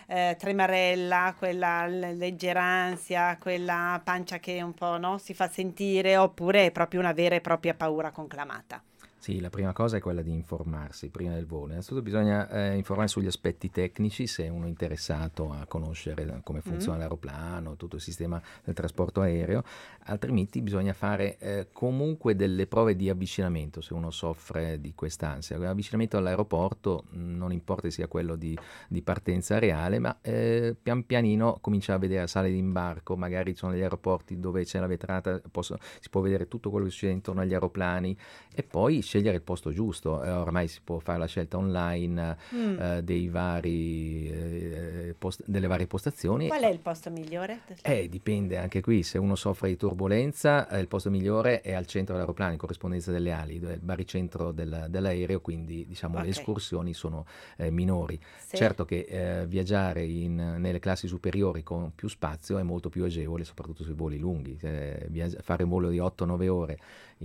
tremarella, quella leggera ansia, quella pancia che un po' si fa sentire, oppure è proprio una vera e propria paura conclamata? Sì, la prima cosa è quella di informarsi prima del volo. Innanzitutto bisogna informarsi sugli aspetti tecnici, se uno è interessato a conoscere come funziona l'aeroplano, tutto il sistema del trasporto aereo, altrimenti bisogna fare comunque delle prove di avvicinamento se uno soffre di quest'ansia. L'avvicinamento all'aeroporto non importa sia quello di partenza reale, ma pian pianino comincia a vedere sale di imbarco, magari ci sono degli aeroporti dove c'è la vetrata, si può vedere tutto quello che succede intorno agli aeroplani, e poi scegliere il posto giusto. Ormai si può fare la scelta online dei vari, delle varie postazioni. Qual è il posto migliore? Dipende anche qui, se uno soffre di turbolenza, il posto migliore è al centro dell'aeroplano, in corrispondenza delle ali, dove è il baricentro dell'aereo, quindi diciamo le escursioni sono minori. Sì. Certo che viaggiare nelle classi superiori con più spazio è molto più agevole, soprattutto sui voli lunghi. Fare un volo di 8-9 ore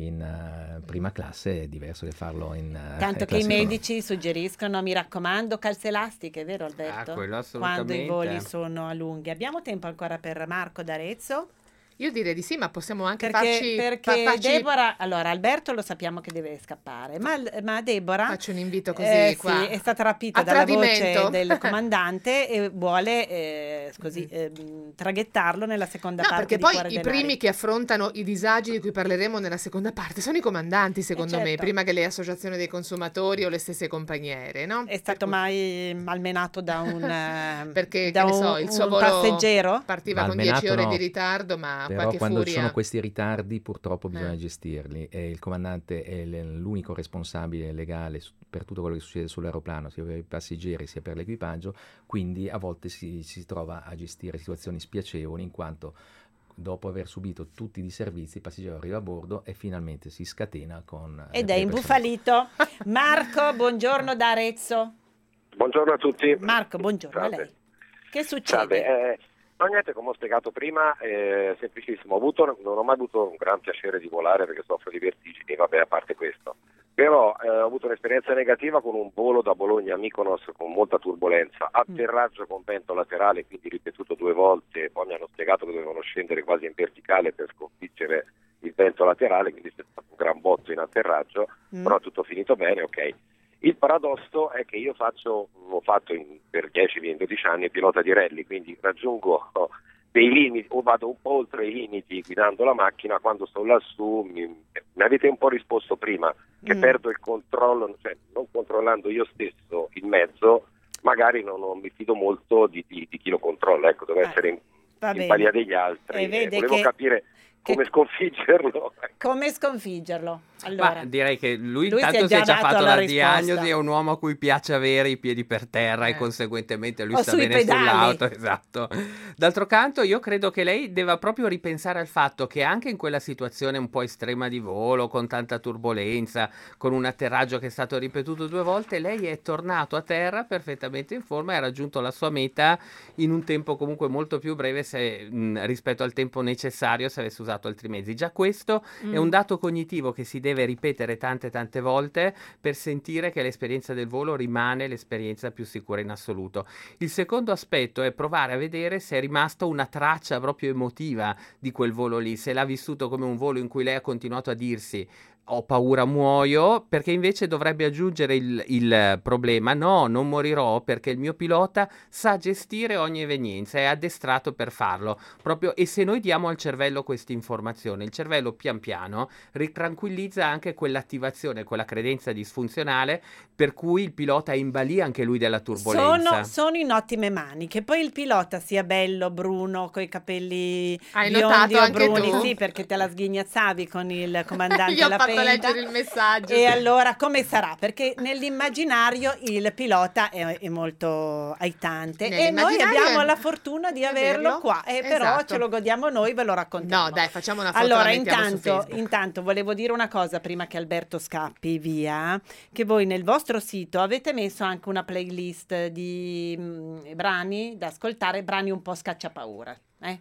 in prima classe è diverso che farlo in tanto che i medici suggeriscono, mi raccomando, calze elastiche, vero Alberto? Quello assolutamente. Quando i voli sono a lunghi. Abbiamo tempo ancora per Marco d'Arezzo? Io direi di sì, ma possiamo anche perché farci... Deborah, allora Alberto lo sappiamo che deve scappare, ma Deborah faccio un invito così qua. Sì, è stata rapita dalla voce del comandante e vuole traghettarlo nella seconda parte perché di poi Cuore i Denari. primi che affrontano i disagi di cui parleremo nella seconda parte sono i comandanti, secondo me, prima che le associazioni dei consumatori o le stesse compagniere, no? È stato mai malmenato da un perché da che ne so, il suo volo passeggero? partiva con 10 ore di ritardo, ma però quando furia. ci sono questi ritardi purtroppo bisogna gestirli, e il comandante è l'unico responsabile legale per tutto quello che succede sull'aeroplano, sia per i passeggeri sia per l'equipaggio, quindi a volte si trova a gestire situazioni spiacevoli, in quanto dopo aver subito tutti i disservizi il passeggero arriva a bordo e finalmente si scatena con ed è imbufalito. Marco, buongiorno da Arezzo. Buongiorno a tutti. Marco, buongiorno a lei. Che succede? Salve. No, niente, come ho spiegato prima, semplicissimo. Non ho mai avuto un gran piacere di volare perché soffro di vertigini, vabbè, a parte questo. Però ho avuto un'esperienza negativa con un volo da Bologna a Mykonos con molta turbolenza, atterraggio con vento laterale, quindi ripetuto 2 volte, poi mi hanno spiegato che dovevano scendere quasi in verticale per sconfiggere il vento laterale, quindi c'è stato un gran botto in atterraggio, però tutto finito bene, ok. Il paradosso è che io ho fatto per 10-12 anni pilota di rally, quindi raggiungo dei limiti o vado un po' oltre i limiti guidando la macchina. Quando sto lassù mi avete un po' risposto prima che perdo il controllo, cioè non controllando io stesso il mezzo, magari non mi fido molto di chi lo controlla, ecco, deve essere in balia degli altri. Volevo capire come sconfiggerlo. Come sconfiggerlo? Allora, ma direi che lui intanto si è già fatto la diagnosi, è un uomo a cui piace avere i piedi per terra e conseguentemente lui sta bene sull'auto, esatto. D'altro canto io credo che lei debba proprio ripensare al fatto che anche in quella situazione un po' estrema di volo, con tanta turbolenza, con un atterraggio che è stato ripetuto 2 volte, lei è tornato a terra perfettamente in forma e ha raggiunto la sua meta in un tempo comunque molto più breve rispetto al tempo necessario se avesse usato altri mezzi. Già questo è un dato cognitivo che si deve ripetere tante volte per sentire che l'esperienza del volo rimane l'esperienza più sicura in assoluto. Il secondo aspetto è provare a vedere se è rimasta una traccia proprio emotiva di quel volo lì, se l'ha vissuto come un volo in cui lei ha continuato a dirsi ho paura, muoio, perché invece dovrebbe aggiungere il problema: no, non morirò perché il mio pilota sa gestire ogni evenienza, è addestrato per farlo proprio. E se noi diamo al cervello questa informazione, il cervello pian piano ritranquillizza anche quell'attivazione, quella credenza disfunzionale per cui il pilota è in balia anche lui della turbolenza. Sono in ottime mani. Che poi il pilota sia bello, bruno, coi capelli hai biondi notato o anche bruni, tu? Sì, perché te la sghignazzavi con il comandante Io ho La fatto Penta. leggere il messaggio. E allora come sarà? Perché nell'immaginario il pilota è molto aitante e noi abbiamo la fortuna di averlo qua, però ce lo godiamo noi, ve lo raccontiamo. No, dai, facciamo una foto. Allora, la mettiamo su Facebook. intanto volevo dire una cosa prima che Alberto scappi via, che voi nel vostro sito avete messo anche una playlist di brani da ascoltare, brani un po' scacciapaura.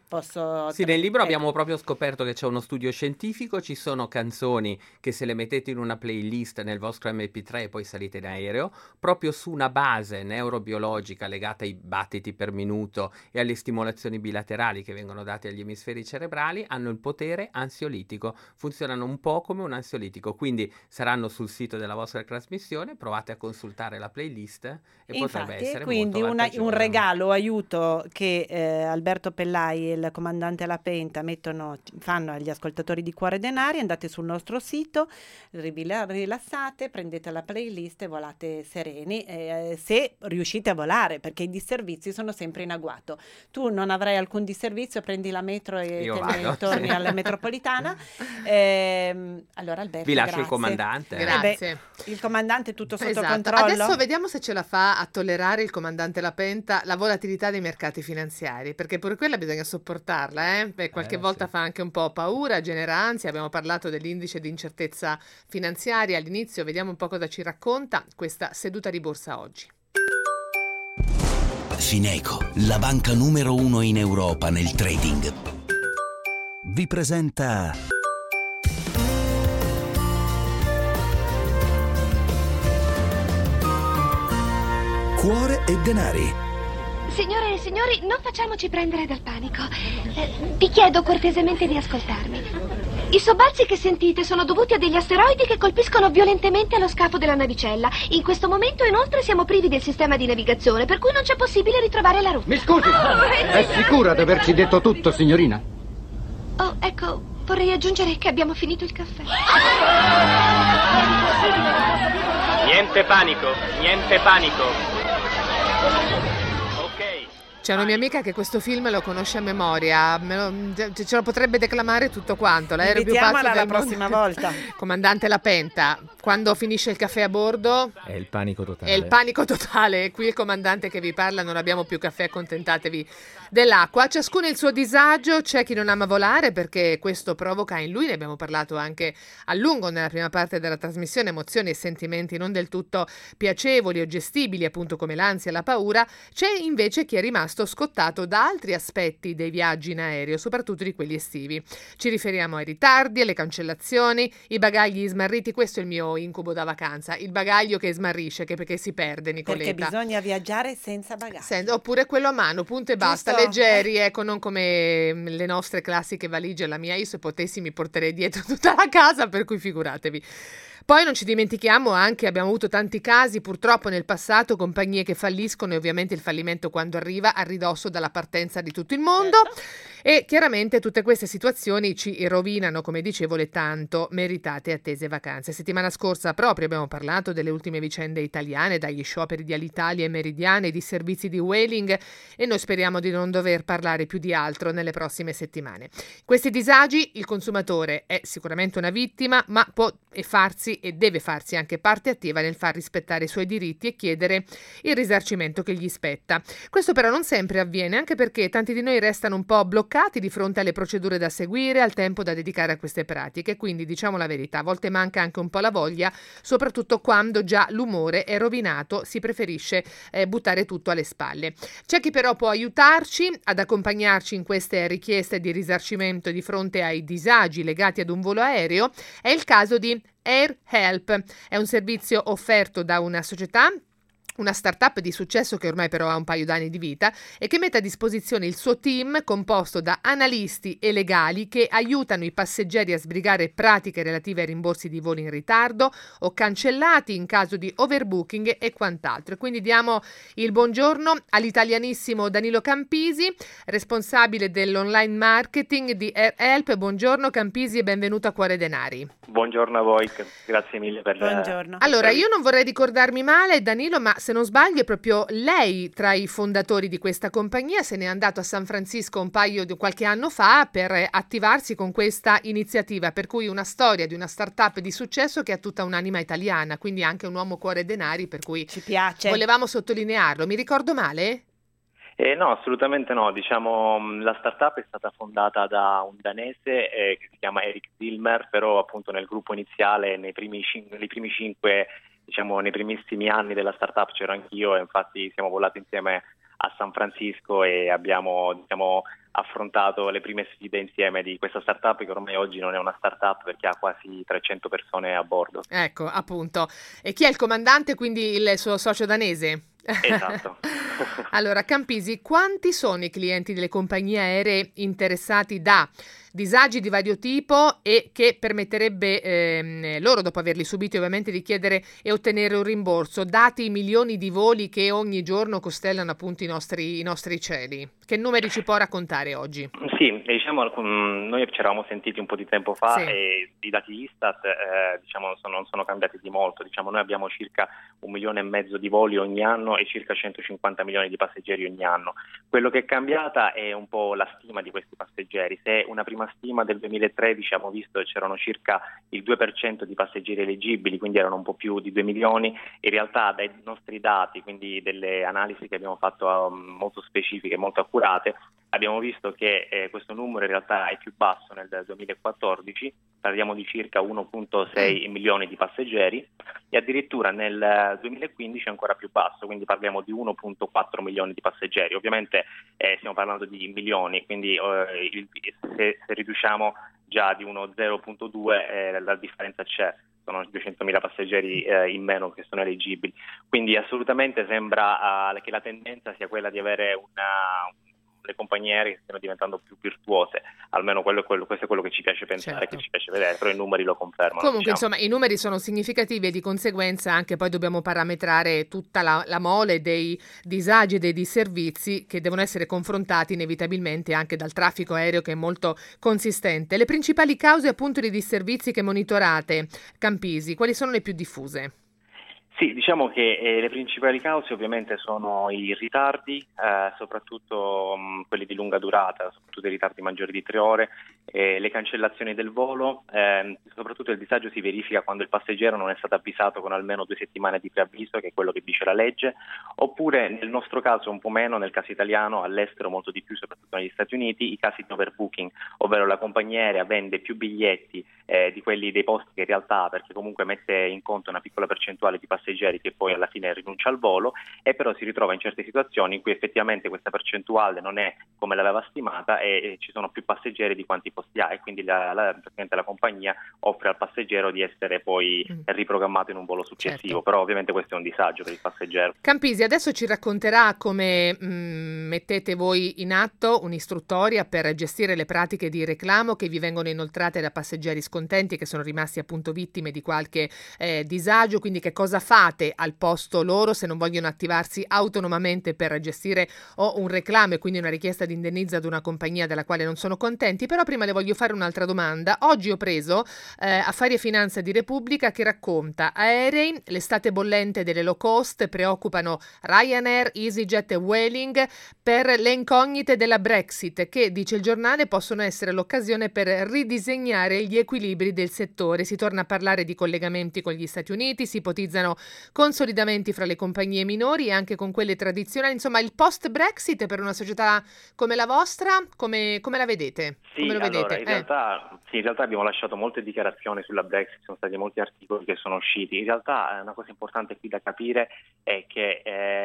Sì, nel libro abbiamo proprio scoperto che c'è uno studio scientifico, ci sono canzoni che se le mettete in una playlist nel vostro MP3 e poi salite in aereo, proprio su una base neurobiologica legata ai battiti per minuto e alle stimolazioni bilaterali che vengono date agli emisferi cerebrali, hanno il potere ansiolitico, funzionano un po' come un ansiolitico, quindi saranno sul sito della vostra trasmissione, provate a consultare la playlist e potrebbe essere quindi molto vantaggioso. un regalo, aiuto che Alberto Pellari Rai e il comandante La Penta fanno agli ascoltatori di Cuore Denari. Andate sul nostro sito, rilassate, prendete la playlist e volate sereni, se riuscite a volare, perché i disservizi sono sempre in agguato. Tu non avrai alcun disservizio, prendi la metro e torni alla metropolitana. Allora Alberto, vi lascio grazie. il comandante. Grazie. Il comandante è tutto sotto Esatto. controllo. Adesso vediamo se ce la fa a tollerare il comandante La Penta la volatilità dei mercati finanziari, perché pure quella bisogna sopportarla, qualche volta fa anche un po' paura, genera ansia. Abbiamo parlato dell'indice di incertezza finanziaria all'inizio, vediamo un po' cosa ci racconta questa seduta di borsa oggi. Fineco, la banca numero 1 in Europa nel trading, vi presenta Cuore e Denari. Signore e signori, non facciamoci prendere dal panico. Vi chiedo cortesemente di ascoltarmi. I sobbalzi che sentite sono dovuti a degli asteroidi che colpiscono violentemente lo scafo della navicella. In questo momento, inoltre, siamo privi del sistema di navigazione, per cui non c'è possibile ritrovare la rotta. Mi scusi, è sicura di averci detto tutto, signorina? Oh, ecco, vorrei aggiungere che abbiamo finito il caffè. Niente panico, niente panico. C'è una mia amica che questo film lo conosce a memoria, ce lo potrebbe declamare tutto quanto. L'aereo più pazzo del la mondo. prossima volta. Comandante La Penta, quando finisce il caffè a bordo È il panico totale. è il panico totale. Qui il comandante che vi parla: non abbiamo più caffè, accontentatevi dell'acqua. Ciascuno il suo disagio. C'è chi non ama volare perché questo provoca in lui, ne abbiamo parlato anche a lungo nella prima parte della trasmissione, emozioni e sentimenti non del tutto piacevoli o gestibili, appunto come l'ansia e la paura. C'è invece chi è rimasto scottato da altri aspetti dei viaggi in aereo, soprattutto di quelli estivi. Ci riferiamo ai ritardi, alle cancellazioni, i bagagli smarriti. Questo è il mio incubo da vacanza, il bagaglio che smarrisce, che perché si perde, Nicoletta. Perché bisogna viaggiare senza bagaglio. Oppure quello a mano, punto e basta, leggeri, ecco, non come le nostre classiche valigie. La mia, io se potessi mi porterei dietro tutta la casa, per cui figuratevi. Poi non ci dimentichiamo anche, abbiamo avuto tanti casi purtroppo nel passato, compagnie che falliscono, e ovviamente il fallimento quando arriva a ridosso dalla partenza di tutto il mondo. E chiaramente tutte queste situazioni ci rovinano, come dicevo, le tanto meritate e attese vacanze. Settimana scorsa proprio abbiamo parlato delle ultime vicende italiane, dagli scioperi di Alitalia e Meridiane, di servizi di Vueling, e noi speriamo di non dover parlare più di altro nelle prossime settimane. Questi disagi, il consumatore è sicuramente una vittima, ma può farsi e deve farsi anche parte attiva nel far rispettare i suoi diritti e chiedere il risarcimento che gli spetta. Questo però non sempre avviene, anche perché tanti di noi restano un po' bloccati di fronte alle procedure da seguire, al tempo da dedicare a queste pratiche. Quindi diciamo la verità, a volte manca anche un po' la voglia, soprattutto quando già l'umore è rovinato, si preferisce buttare tutto alle spalle. C'è chi però può aiutarci ad accompagnarci in queste richieste di risarcimento di fronte ai disagi legati ad un volo aereo. È il caso di Air Help, è un servizio offerto da una società, una startup di successo che ormai però ha un paio d'anni di vita e che mette a disposizione il suo team composto da analisti e legali che aiutano i passeggeri a sbrigare pratiche relative ai rimborsi di voli in ritardo o cancellati in caso di overbooking e quant'altro. E quindi diamo il buongiorno all'italianissimo Danilo Campisi, responsabile dell'online marketing di Air Help. Buongiorno Campisi e benvenuto a Cuore Denari. Buongiorno a voi, grazie mille per Buongiorno. Allora, io non vorrei ricordarmi male, Danilo, ma se non sbaglio è proprio lei tra i fondatori di questa compagnia. Se n'è andato a San Francisco qualche anno fa per attivarsi con questa iniziativa, per cui una storia di una startup di successo che ha tutta un'anima italiana, quindi anche un uomo cuore denari, per cui ci piace. Volevamo sottolinearlo. Mi ricordo male? No, assolutamente no. Diciamo, la startup è stata fondata da un danese che si chiama Erik Zilmer, però appunto nel gruppo iniziale, nei primissimi anni della startup c'ero anch'io, e infatti siamo volati insieme a San Francisco e abbiamo affrontato le prime sfide insieme di questa startup, che ormai oggi non è una startup perché ha quasi 300 persone a bordo. Ecco, appunto. E chi è il comandante, quindi il suo socio danese? Esatto. Allora, Campisi, quanti sono i clienti delle compagnie aeree interessati da disagi di vario tipo e che permetterebbe loro, dopo averli subiti ovviamente, di chiedere e ottenere un rimborso, dati i milioni di voli che ogni giorno costellano appunto i nostri cieli? Che numeri ci può raccontare? raccontare oggi. Sì, diciamo, noi ci eravamo sentiti un po' di tempo fa Sì. e i dati Istat non sono cambiati di molto. Diciamo, noi abbiamo circa 1,5 milioni di voli ogni anno e circa 150 milioni di passeggeri ogni anno. Quello che è cambiata è un po' la stima di questi passeggeri. Se una prima stima del 2013 abbiamo visto che c'erano circa il 2% di passeggeri eligibili, quindi erano un po' più di 2 milioni, in realtà dai nostri dati, quindi delle analisi che abbiamo fatto molto specifiche, molto accurate, abbiamo visto che questo numero in realtà è più basso nel 2014, parliamo di circa 1,6 milioni di passeggeri, e addirittura nel 2015 è ancora più basso, quindi parliamo di 1,4 milioni di passeggeri. Ovviamente stiamo parlando di milioni, quindi se riduciamo già di 0,2 la differenza c'è. Sono 200.000 passeggeri in meno che sono eligibili, quindi assolutamente sembra che la tendenza sia quella di avere le compagnie aeree che stiano diventando più virtuose, almeno questo è quello che ci piace pensare, certo, che ci piace vedere, però i numeri lo confermano. Comunque, diciamo. insomma, i numeri sono significativi e di conseguenza anche poi dobbiamo parametrare tutta la mole dei disagi e dei disservizi che devono essere confrontati inevitabilmente anche dal traffico aereo, che è molto consistente. Le principali cause appunto di disservizi che monitorate, Campisi, quali sono le più diffuse? Sì, diciamo che le principali cause ovviamente sono i ritardi, soprattutto quelli di lunga durata, soprattutto i ritardi maggiori di 3 ore, le cancellazioni del volo, soprattutto il disagio si verifica quando il passeggero non è stato avvisato con almeno 2 settimane di preavviso, che è quello che dice la legge, oppure nel nostro caso un po' meno, nel caso italiano, all'estero molto di più, soprattutto negli Stati Uniti, i casi di overbooking, ovvero la compagnia aerea vende più biglietti di quelli dei posti che in realtà, perché comunque mette in conto una piccola percentuale di passeggeri che poi alla fine rinuncia al volo, e però si ritrova in certe situazioni in cui effettivamente questa percentuale non è come l'aveva stimata e ci sono più passeggeri di quanti posti ha, e quindi praticamente la compagnia offre al passeggero di essere poi riprogrammato in un volo successivo, certo, però ovviamente questo è un disagio per il passeggero. Campisi adesso ci racconterà come mettete voi in atto un'istruttoria per gestire le pratiche di reclamo che vi vengono inoltrate da passeggeri scontenti che sono rimasti appunto vittime di qualche disagio, quindi che cosa fate al posto loro se non vogliono attivarsi autonomamente per gestire o un reclamo e quindi una richiesta di indennizzo ad una compagnia della quale non sono contenti. Però prima le voglio fare un'altra domanda. Oggi ho preso Affari e Finanza di Repubblica che racconta: aerei, l'estate bollente delle low cost preoccupano Ryanair, EasyJet e Vueling per le incognite della Brexit che, dice il giornale, possono essere l'occasione per ridisegnare gli equilibri del settore. Si torna a parlare di collegamenti con gli Stati Uniti, si ipotizzano consolidamenti fra le compagnie minori e anche con quelle tradizionali. Insomma, il post-Brexit per una società come la vostra, come la vedete? Sì, come lo allora, vedete? in realtà abbiamo lasciato molte dichiarazioni sulla Brexit, sono stati molti articoli che sono usciti. In realtà una cosa importante qui da capire è che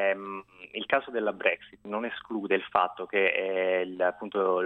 il caso della Brexit non esclude il fatto che appunto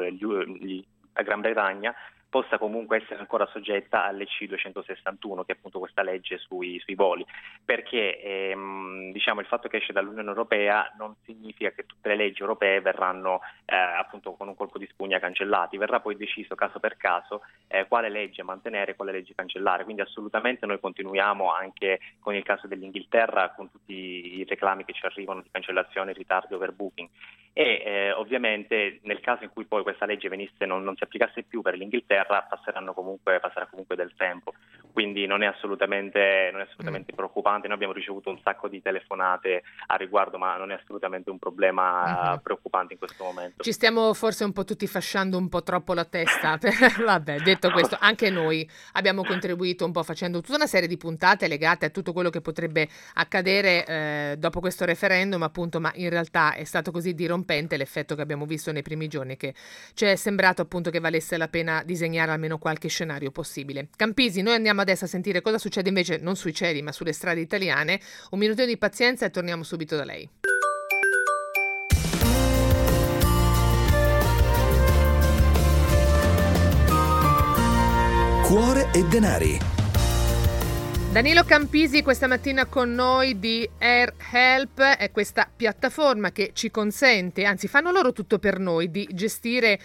la Gran Bretagna possa comunque essere ancora soggetta all'EC 261, che è appunto questa legge sui voli, perché diciamo il fatto che esce dall'Unione Europea non significa che tutte le leggi europee verranno appunto con un colpo di spugna cancellati, verrà poi deciso caso per caso quale legge mantenere e quale legge cancellare, quindi assolutamente noi continuiamo anche con il caso dell'Inghilterra, con tutti i reclami che ci arrivano di cancellazione, ritardi, overbooking, e ovviamente nel caso in cui poi questa legge non si applicasse più per l'Inghilterra, passerà comunque del tempo, quindi non è assolutamente preoccupante. Noi abbiamo ricevuto un sacco di telefonate a riguardo, ma non è assolutamente un problema preoccupante in questo momento. Ci stiamo forse un po' tutti fasciando un po' troppo la testa. Vabbè, detto questo, anche noi abbiamo contribuito un po' facendo tutta una serie di puntate legate a tutto quello che potrebbe accadere dopo questo referendum, appunto, ma in realtà è stato così dirompente l'effetto che abbiamo visto nei primi giorni che ci è sembrato appunto che valesse la pena disegnare almeno qualche scenario possibile. Campisi, noi andiamo adesso a sentire cosa succede invece non sui cieli ma sulle strade italiane. Un minuto di pazienza e torniamo subito da lei. Cuore e denari. Danilo Campisi questa mattina con noi di Air Help, è questa piattaforma che ci consente, anzi fanno loro tutto per noi, di gestire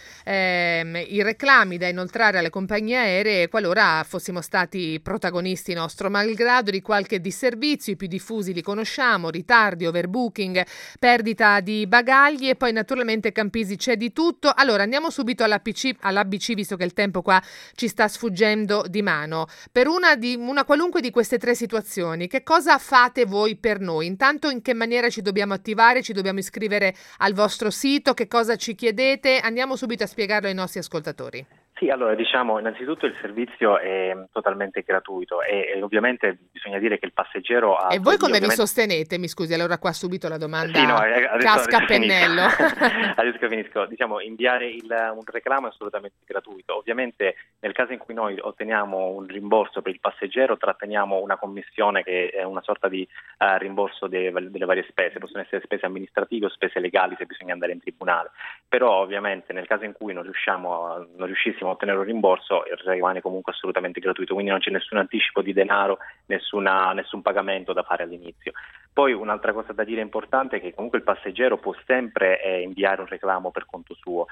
i reclami da inoltrare alle compagnie aeree qualora fossimo stati protagonisti nostro malgrado di qualche disservizio. I più diffusi li conosciamo: ritardi, overbooking, perdita di bagagli, e poi naturalmente Campisi c'è di tutto. Allora andiamo subito all'ABC, visto che il tempo qua ci sta sfuggendo di mano. Per una qualunque di queste tre situazioni, che cosa fate voi per noi? Intanto, in che maniera ci dobbiamo attivare? Ci dobbiamo iscrivere al vostro sito? Che cosa ci chiedete? Andiamo subito a spiegarlo ai nostri ascoltatori. Sì, allora diciamo innanzitutto il servizio è totalmente gratuito e ovviamente bisogna dire che il passeggero ha... E voi come vi sostenete? Mi scusi, allora qua subito la domanda casca a pennello. Adesso finisco. Diciamo, inviare un reclamo è assolutamente gratuito. Ovviamente nel caso in cui noi otteniamo un rimborso per il passeggero, tratteniamo una commissione che è una sorta di rimborso delle varie spese. Possono essere spese amministrative o spese legali se bisogna andare in tribunale. Però ovviamente nel caso in cui non riuscissimo a ottenere un rimborso, rimane comunque assolutamente gratuito, quindi non c'è nessun anticipo di denaro, nessun pagamento da fare all'inizio. Poi un'altra cosa da dire importante è che comunque il passeggero può sempre inviare un reclamo per conto suo.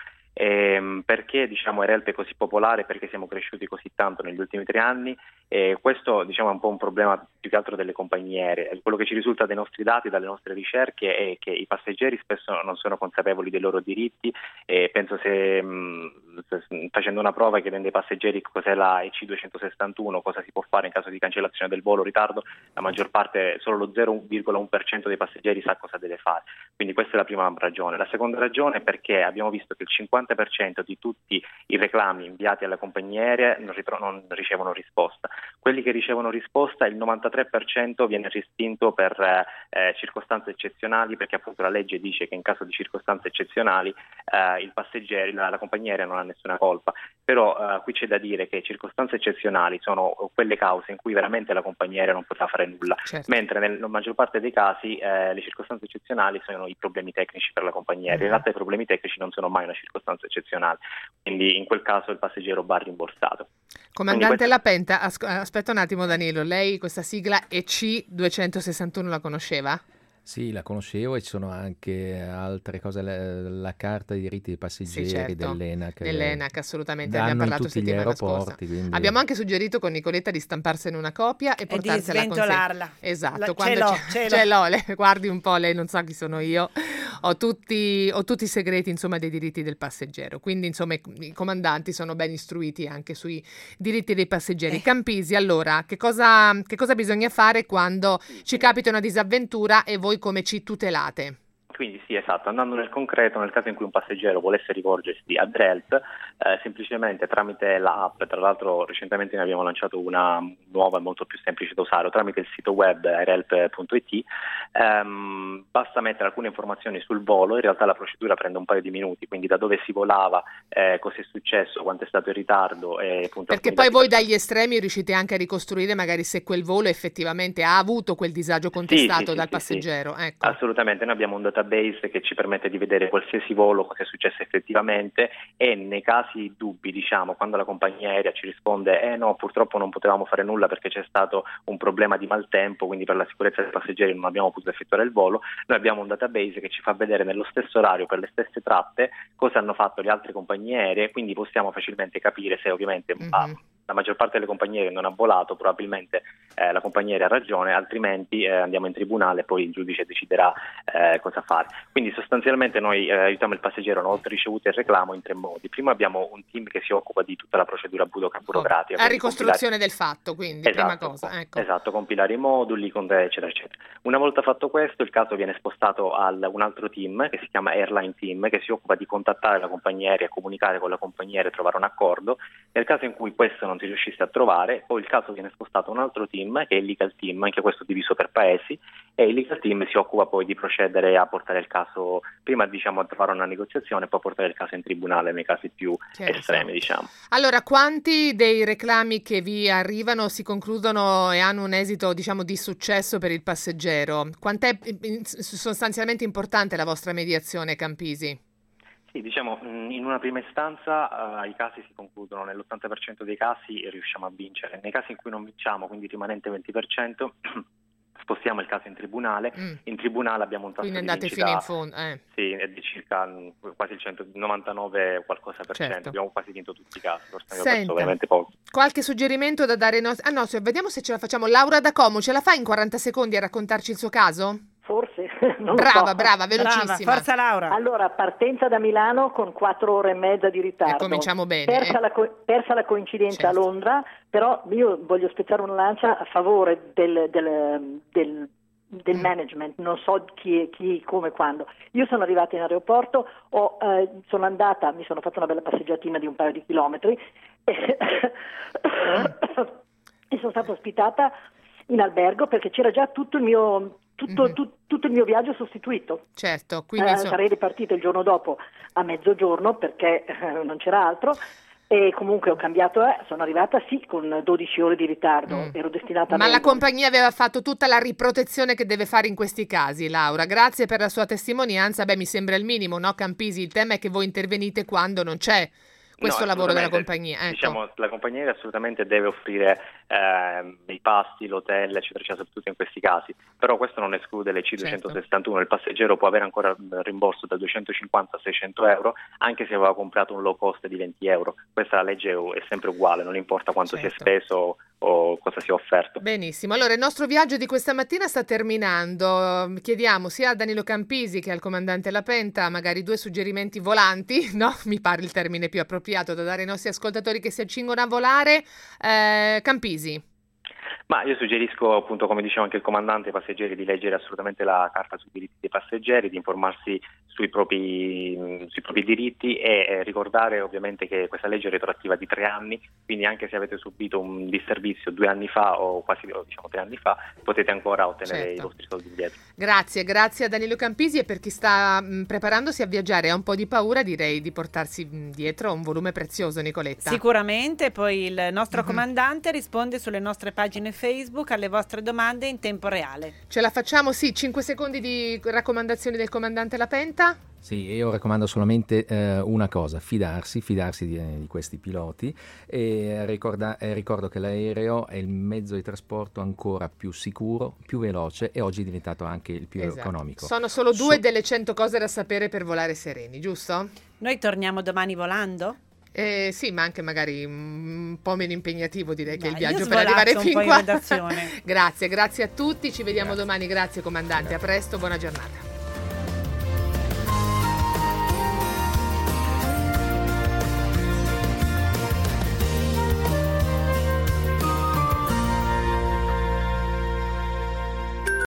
Perché diciamo Air Help è così popolare? Perché siamo cresciuti così tanto negli ultimi 3 anni, e questo diciamo è un po' un problema più che altro delle compagnie aeree. Quello che ci risulta dai nostri dati, dalle nostre ricerche, è che i passeggeri spesso non sono consapevoli dei loro diritti, e penso se facendo una prova chiedendo ai passeggeri cos'è la EC261, cosa si può fare in caso di cancellazione del volo o ritardo, la maggior parte, solo lo 0,1% dei passeggeri sa cosa deve fare. Quindi questa è la prima ragione. La seconda ragione è perché abbiamo visto che il 50% di tutti i reclami inviati alle compagnie aeree non ricevono risposta. Quelli che ricevono risposta, il 93% viene respinto per circostanze eccezionali, perché appunto la legge dice che in caso di circostanze eccezionali il passeggero, la compagnia aerea non ha nessuna colpa. Però qui c'è da dire che circostanze eccezionali sono quelle cause in cui veramente la compagnia aerea non poteva fare nulla, mentre nella maggior parte dei casi le circostanze eccezionali sono i problemi tecnici per la compagnia aerea. In realtà i problemi tecnici non sono mai una circostanza eccezionale, quindi in quel caso il passeggero va rimborsato. Comandante La Penta, aspetta un attimo Danilo, lei questa sigla EC 261 la conosceva? Sì, la conoscevo, e ci sono anche altre cose, la carta dei diritti dei passeggeri, sì, certo, dell'ENAC. Dell'ENAC, assolutamente, abbiamo parlato settimana scorsa. Quindi... Abbiamo anche suggerito con Nicoletta di stamparsene una copia e portarsela con sé. Esatto, quando ce l'ho, guardi un po', lei non sa chi sono io. Ho tutti i segreti, insomma, dei diritti del passeggero. Quindi, insomma, i comandanti sono ben istruiti anche sui diritti dei passeggeri. Campisi, allora, che cosa bisogna fare quando ci capita una disavventura e voi come ci tutelate? Quindi sì, esatto, andando nel concreto, nel caso in cui un passeggero volesse rivolgersi ad Help, semplicemente tramite la app, tra l'altro recentemente ne abbiamo lanciato una nuova e molto più semplice da usare, tramite il sito web airhelp.it, basta mettere alcune informazioni sul volo. In realtà la procedura prende un paio di minuti, quindi da dove si volava, cosa è successo, quanto è stato il ritardo. Perché poi voi dagli estremi riuscite anche a ricostruire magari se quel volo effettivamente ha avuto quel disagio contestato dal passeggero. Sì. Ecco. Assolutamente, noi abbiamo un database che ci permette di vedere qualsiasi volo, cosa è successo effettivamente, e nei casi dubbi, diciamo, quando la compagnia aerea ci risponde no, purtroppo non potevamo fare nulla perché c'è stato un problema di maltempo, quindi per la sicurezza dei passeggeri non abbiamo potuto effettuare il volo, noi abbiamo un database che ci fa vedere nello stesso orario, per le stesse tratte, cosa hanno fatto le altre compagnie aeree, quindi possiamo facilmente capire se ovviamente la maggior parte delle compagnie non ha volato, probabilmente la compagnia aerea ha ragione, altrimenti andiamo in tribunale e poi il giudice deciderà cosa fare. Quindi sostanzialmente noi aiutiamo il passeggero una volta ricevuto il reclamo in 3 modi. Prima abbiamo un team che si occupa di tutta la procedura burocratica. A ricostruzione del fatto, quindi, prima cosa. Ecco. Esatto, compilare i moduli, eccetera, eccetera. Una volta fatto questo, il caso viene spostato a un altro team che si chiama Airline Team, che si occupa di contattare la compagnia aerea, comunicare con la compagnia aerea e trovare un accordo. Nel caso in cui questo non si riuscisse a trovare, poi il caso viene spostato a un altro team, che è il Legal Team, anche questo diviso per paesi, e il Legal Team si occupa poi di procedere a portare il caso, prima diciamo a trovare una negoziazione, poi portare il caso in tribunale nei casi più estremi, diciamo. Allora, quanti dei reclami che vi arrivano si concludono e hanno un esito, diciamo, di successo per il passeggero? Quant'è sostanzialmente importante la vostra mediazione, Campisi? Sì, diciamo, in una prima istanza i casi si concludono, nell'80% dei casi riusciamo a vincere. Nei casi in cui non vinciamo, quindi il rimanente 20%, spostiamo il caso in tribunale. In tribunale abbiamo un tasso Quindi di andate vincita, fino in fondo. sì, è di circa quasi il 199 qualcosa per cento. Abbiamo quasi vinto tutti i casi, forse abbiamo perso ovviamente poco. Qualche suggerimento da dare ai nostri... vediamo se ce la facciamo. Laura da Como, ce la fa in 40 secondi a raccontarci il suo caso? Forse, non brava, lo so. brava, velocissima. Forza Laura. Allora, partenza da Milano con 4 ore e mezza di ritardo. E cominciamo bene. Persa la coincidenza a Londra, però io voglio spezzare una lancia a favore del management, non so chi, come, quando. Io sono arrivata in aeroporto, sono andata, mi sono fatta una bella passeggiatina di un paio di chilometri e sono stata ospitata in albergo perché c'era già tutto il mio tutto il mio viaggio sostituito. Certo, quindi sarei ripartita il giorno dopo a mezzogiorno perché non c'era altro. E comunque ho cambiato, sono arrivata con 12 ore di ritardo, ero destinata a Ma la compagnia aveva fatto tutta la riprotezione che deve fare in questi casi, Laura. Grazie per la sua testimonianza. Mi sembra il minimo, no, Campisi? Il tema è che voi intervenite quando non c'è questo lavoro della compagnia. Ecco. Diciamo, la compagnia assolutamente deve offrire i pasti, l'hotel, eccetera, eccetera, soprattutto in questi casi. Però questo non esclude le C261. Certo. Il passeggero può avere ancora il rimborso da 250 a 600 euro, anche se aveva comprato un low cost di 20 euro. Questa legge è sempre uguale, non importa quanto si è speso o cosa si è offerto. Benissimo, allora il nostro viaggio di questa mattina sta terminando. Chiediamo sia a Danilo Campisi che al comandante La Penta magari 2 suggerimenti volanti, no? Mi pare il termine più appropriato da dare ai nostri ascoltatori che si accingono a volare. Campisi. Ma io suggerisco, appunto, come diceva anche il comandante, ai passeggeri di leggere assolutamente la carta sui diritti dei passeggeri, di informarsi sui propri diritti e ricordare ovviamente che questa legge è retroattiva di 3 anni, quindi anche se avete subito un disservizio 2 anni fa o quasi 3 anni fa, potete ancora ottenere i vostri soldi indietro. Grazie a Danilo Campisi, e per chi sta preparandosi a viaggiare e ha un po' di paura, direi di portarsi dietro un volume prezioso, Nicoletta. Sicuramente, poi il nostro comandante risponde sulle nostre pagine Facebook alle vostre domande in tempo reale. Ce la facciamo? Sì, 5 secondi di raccomandazioni del comandante La Penta. Sì, io raccomando solamente una cosa, fidarsi di questi piloti, e ricordo che l'aereo è il mezzo di trasporto ancora più sicuro, più veloce, e oggi è diventato anche il più economico. Sono solo 2 delle 100 cose da sapere per volare sereni, giusto? Noi torniamo domani volando? Sì, ma anche magari un po' meno impegnativo, direi, che il viaggio per arrivare fin qua. Grazie a tutti, ci vediamo domani. Grazie comandante, a presto, buona giornata.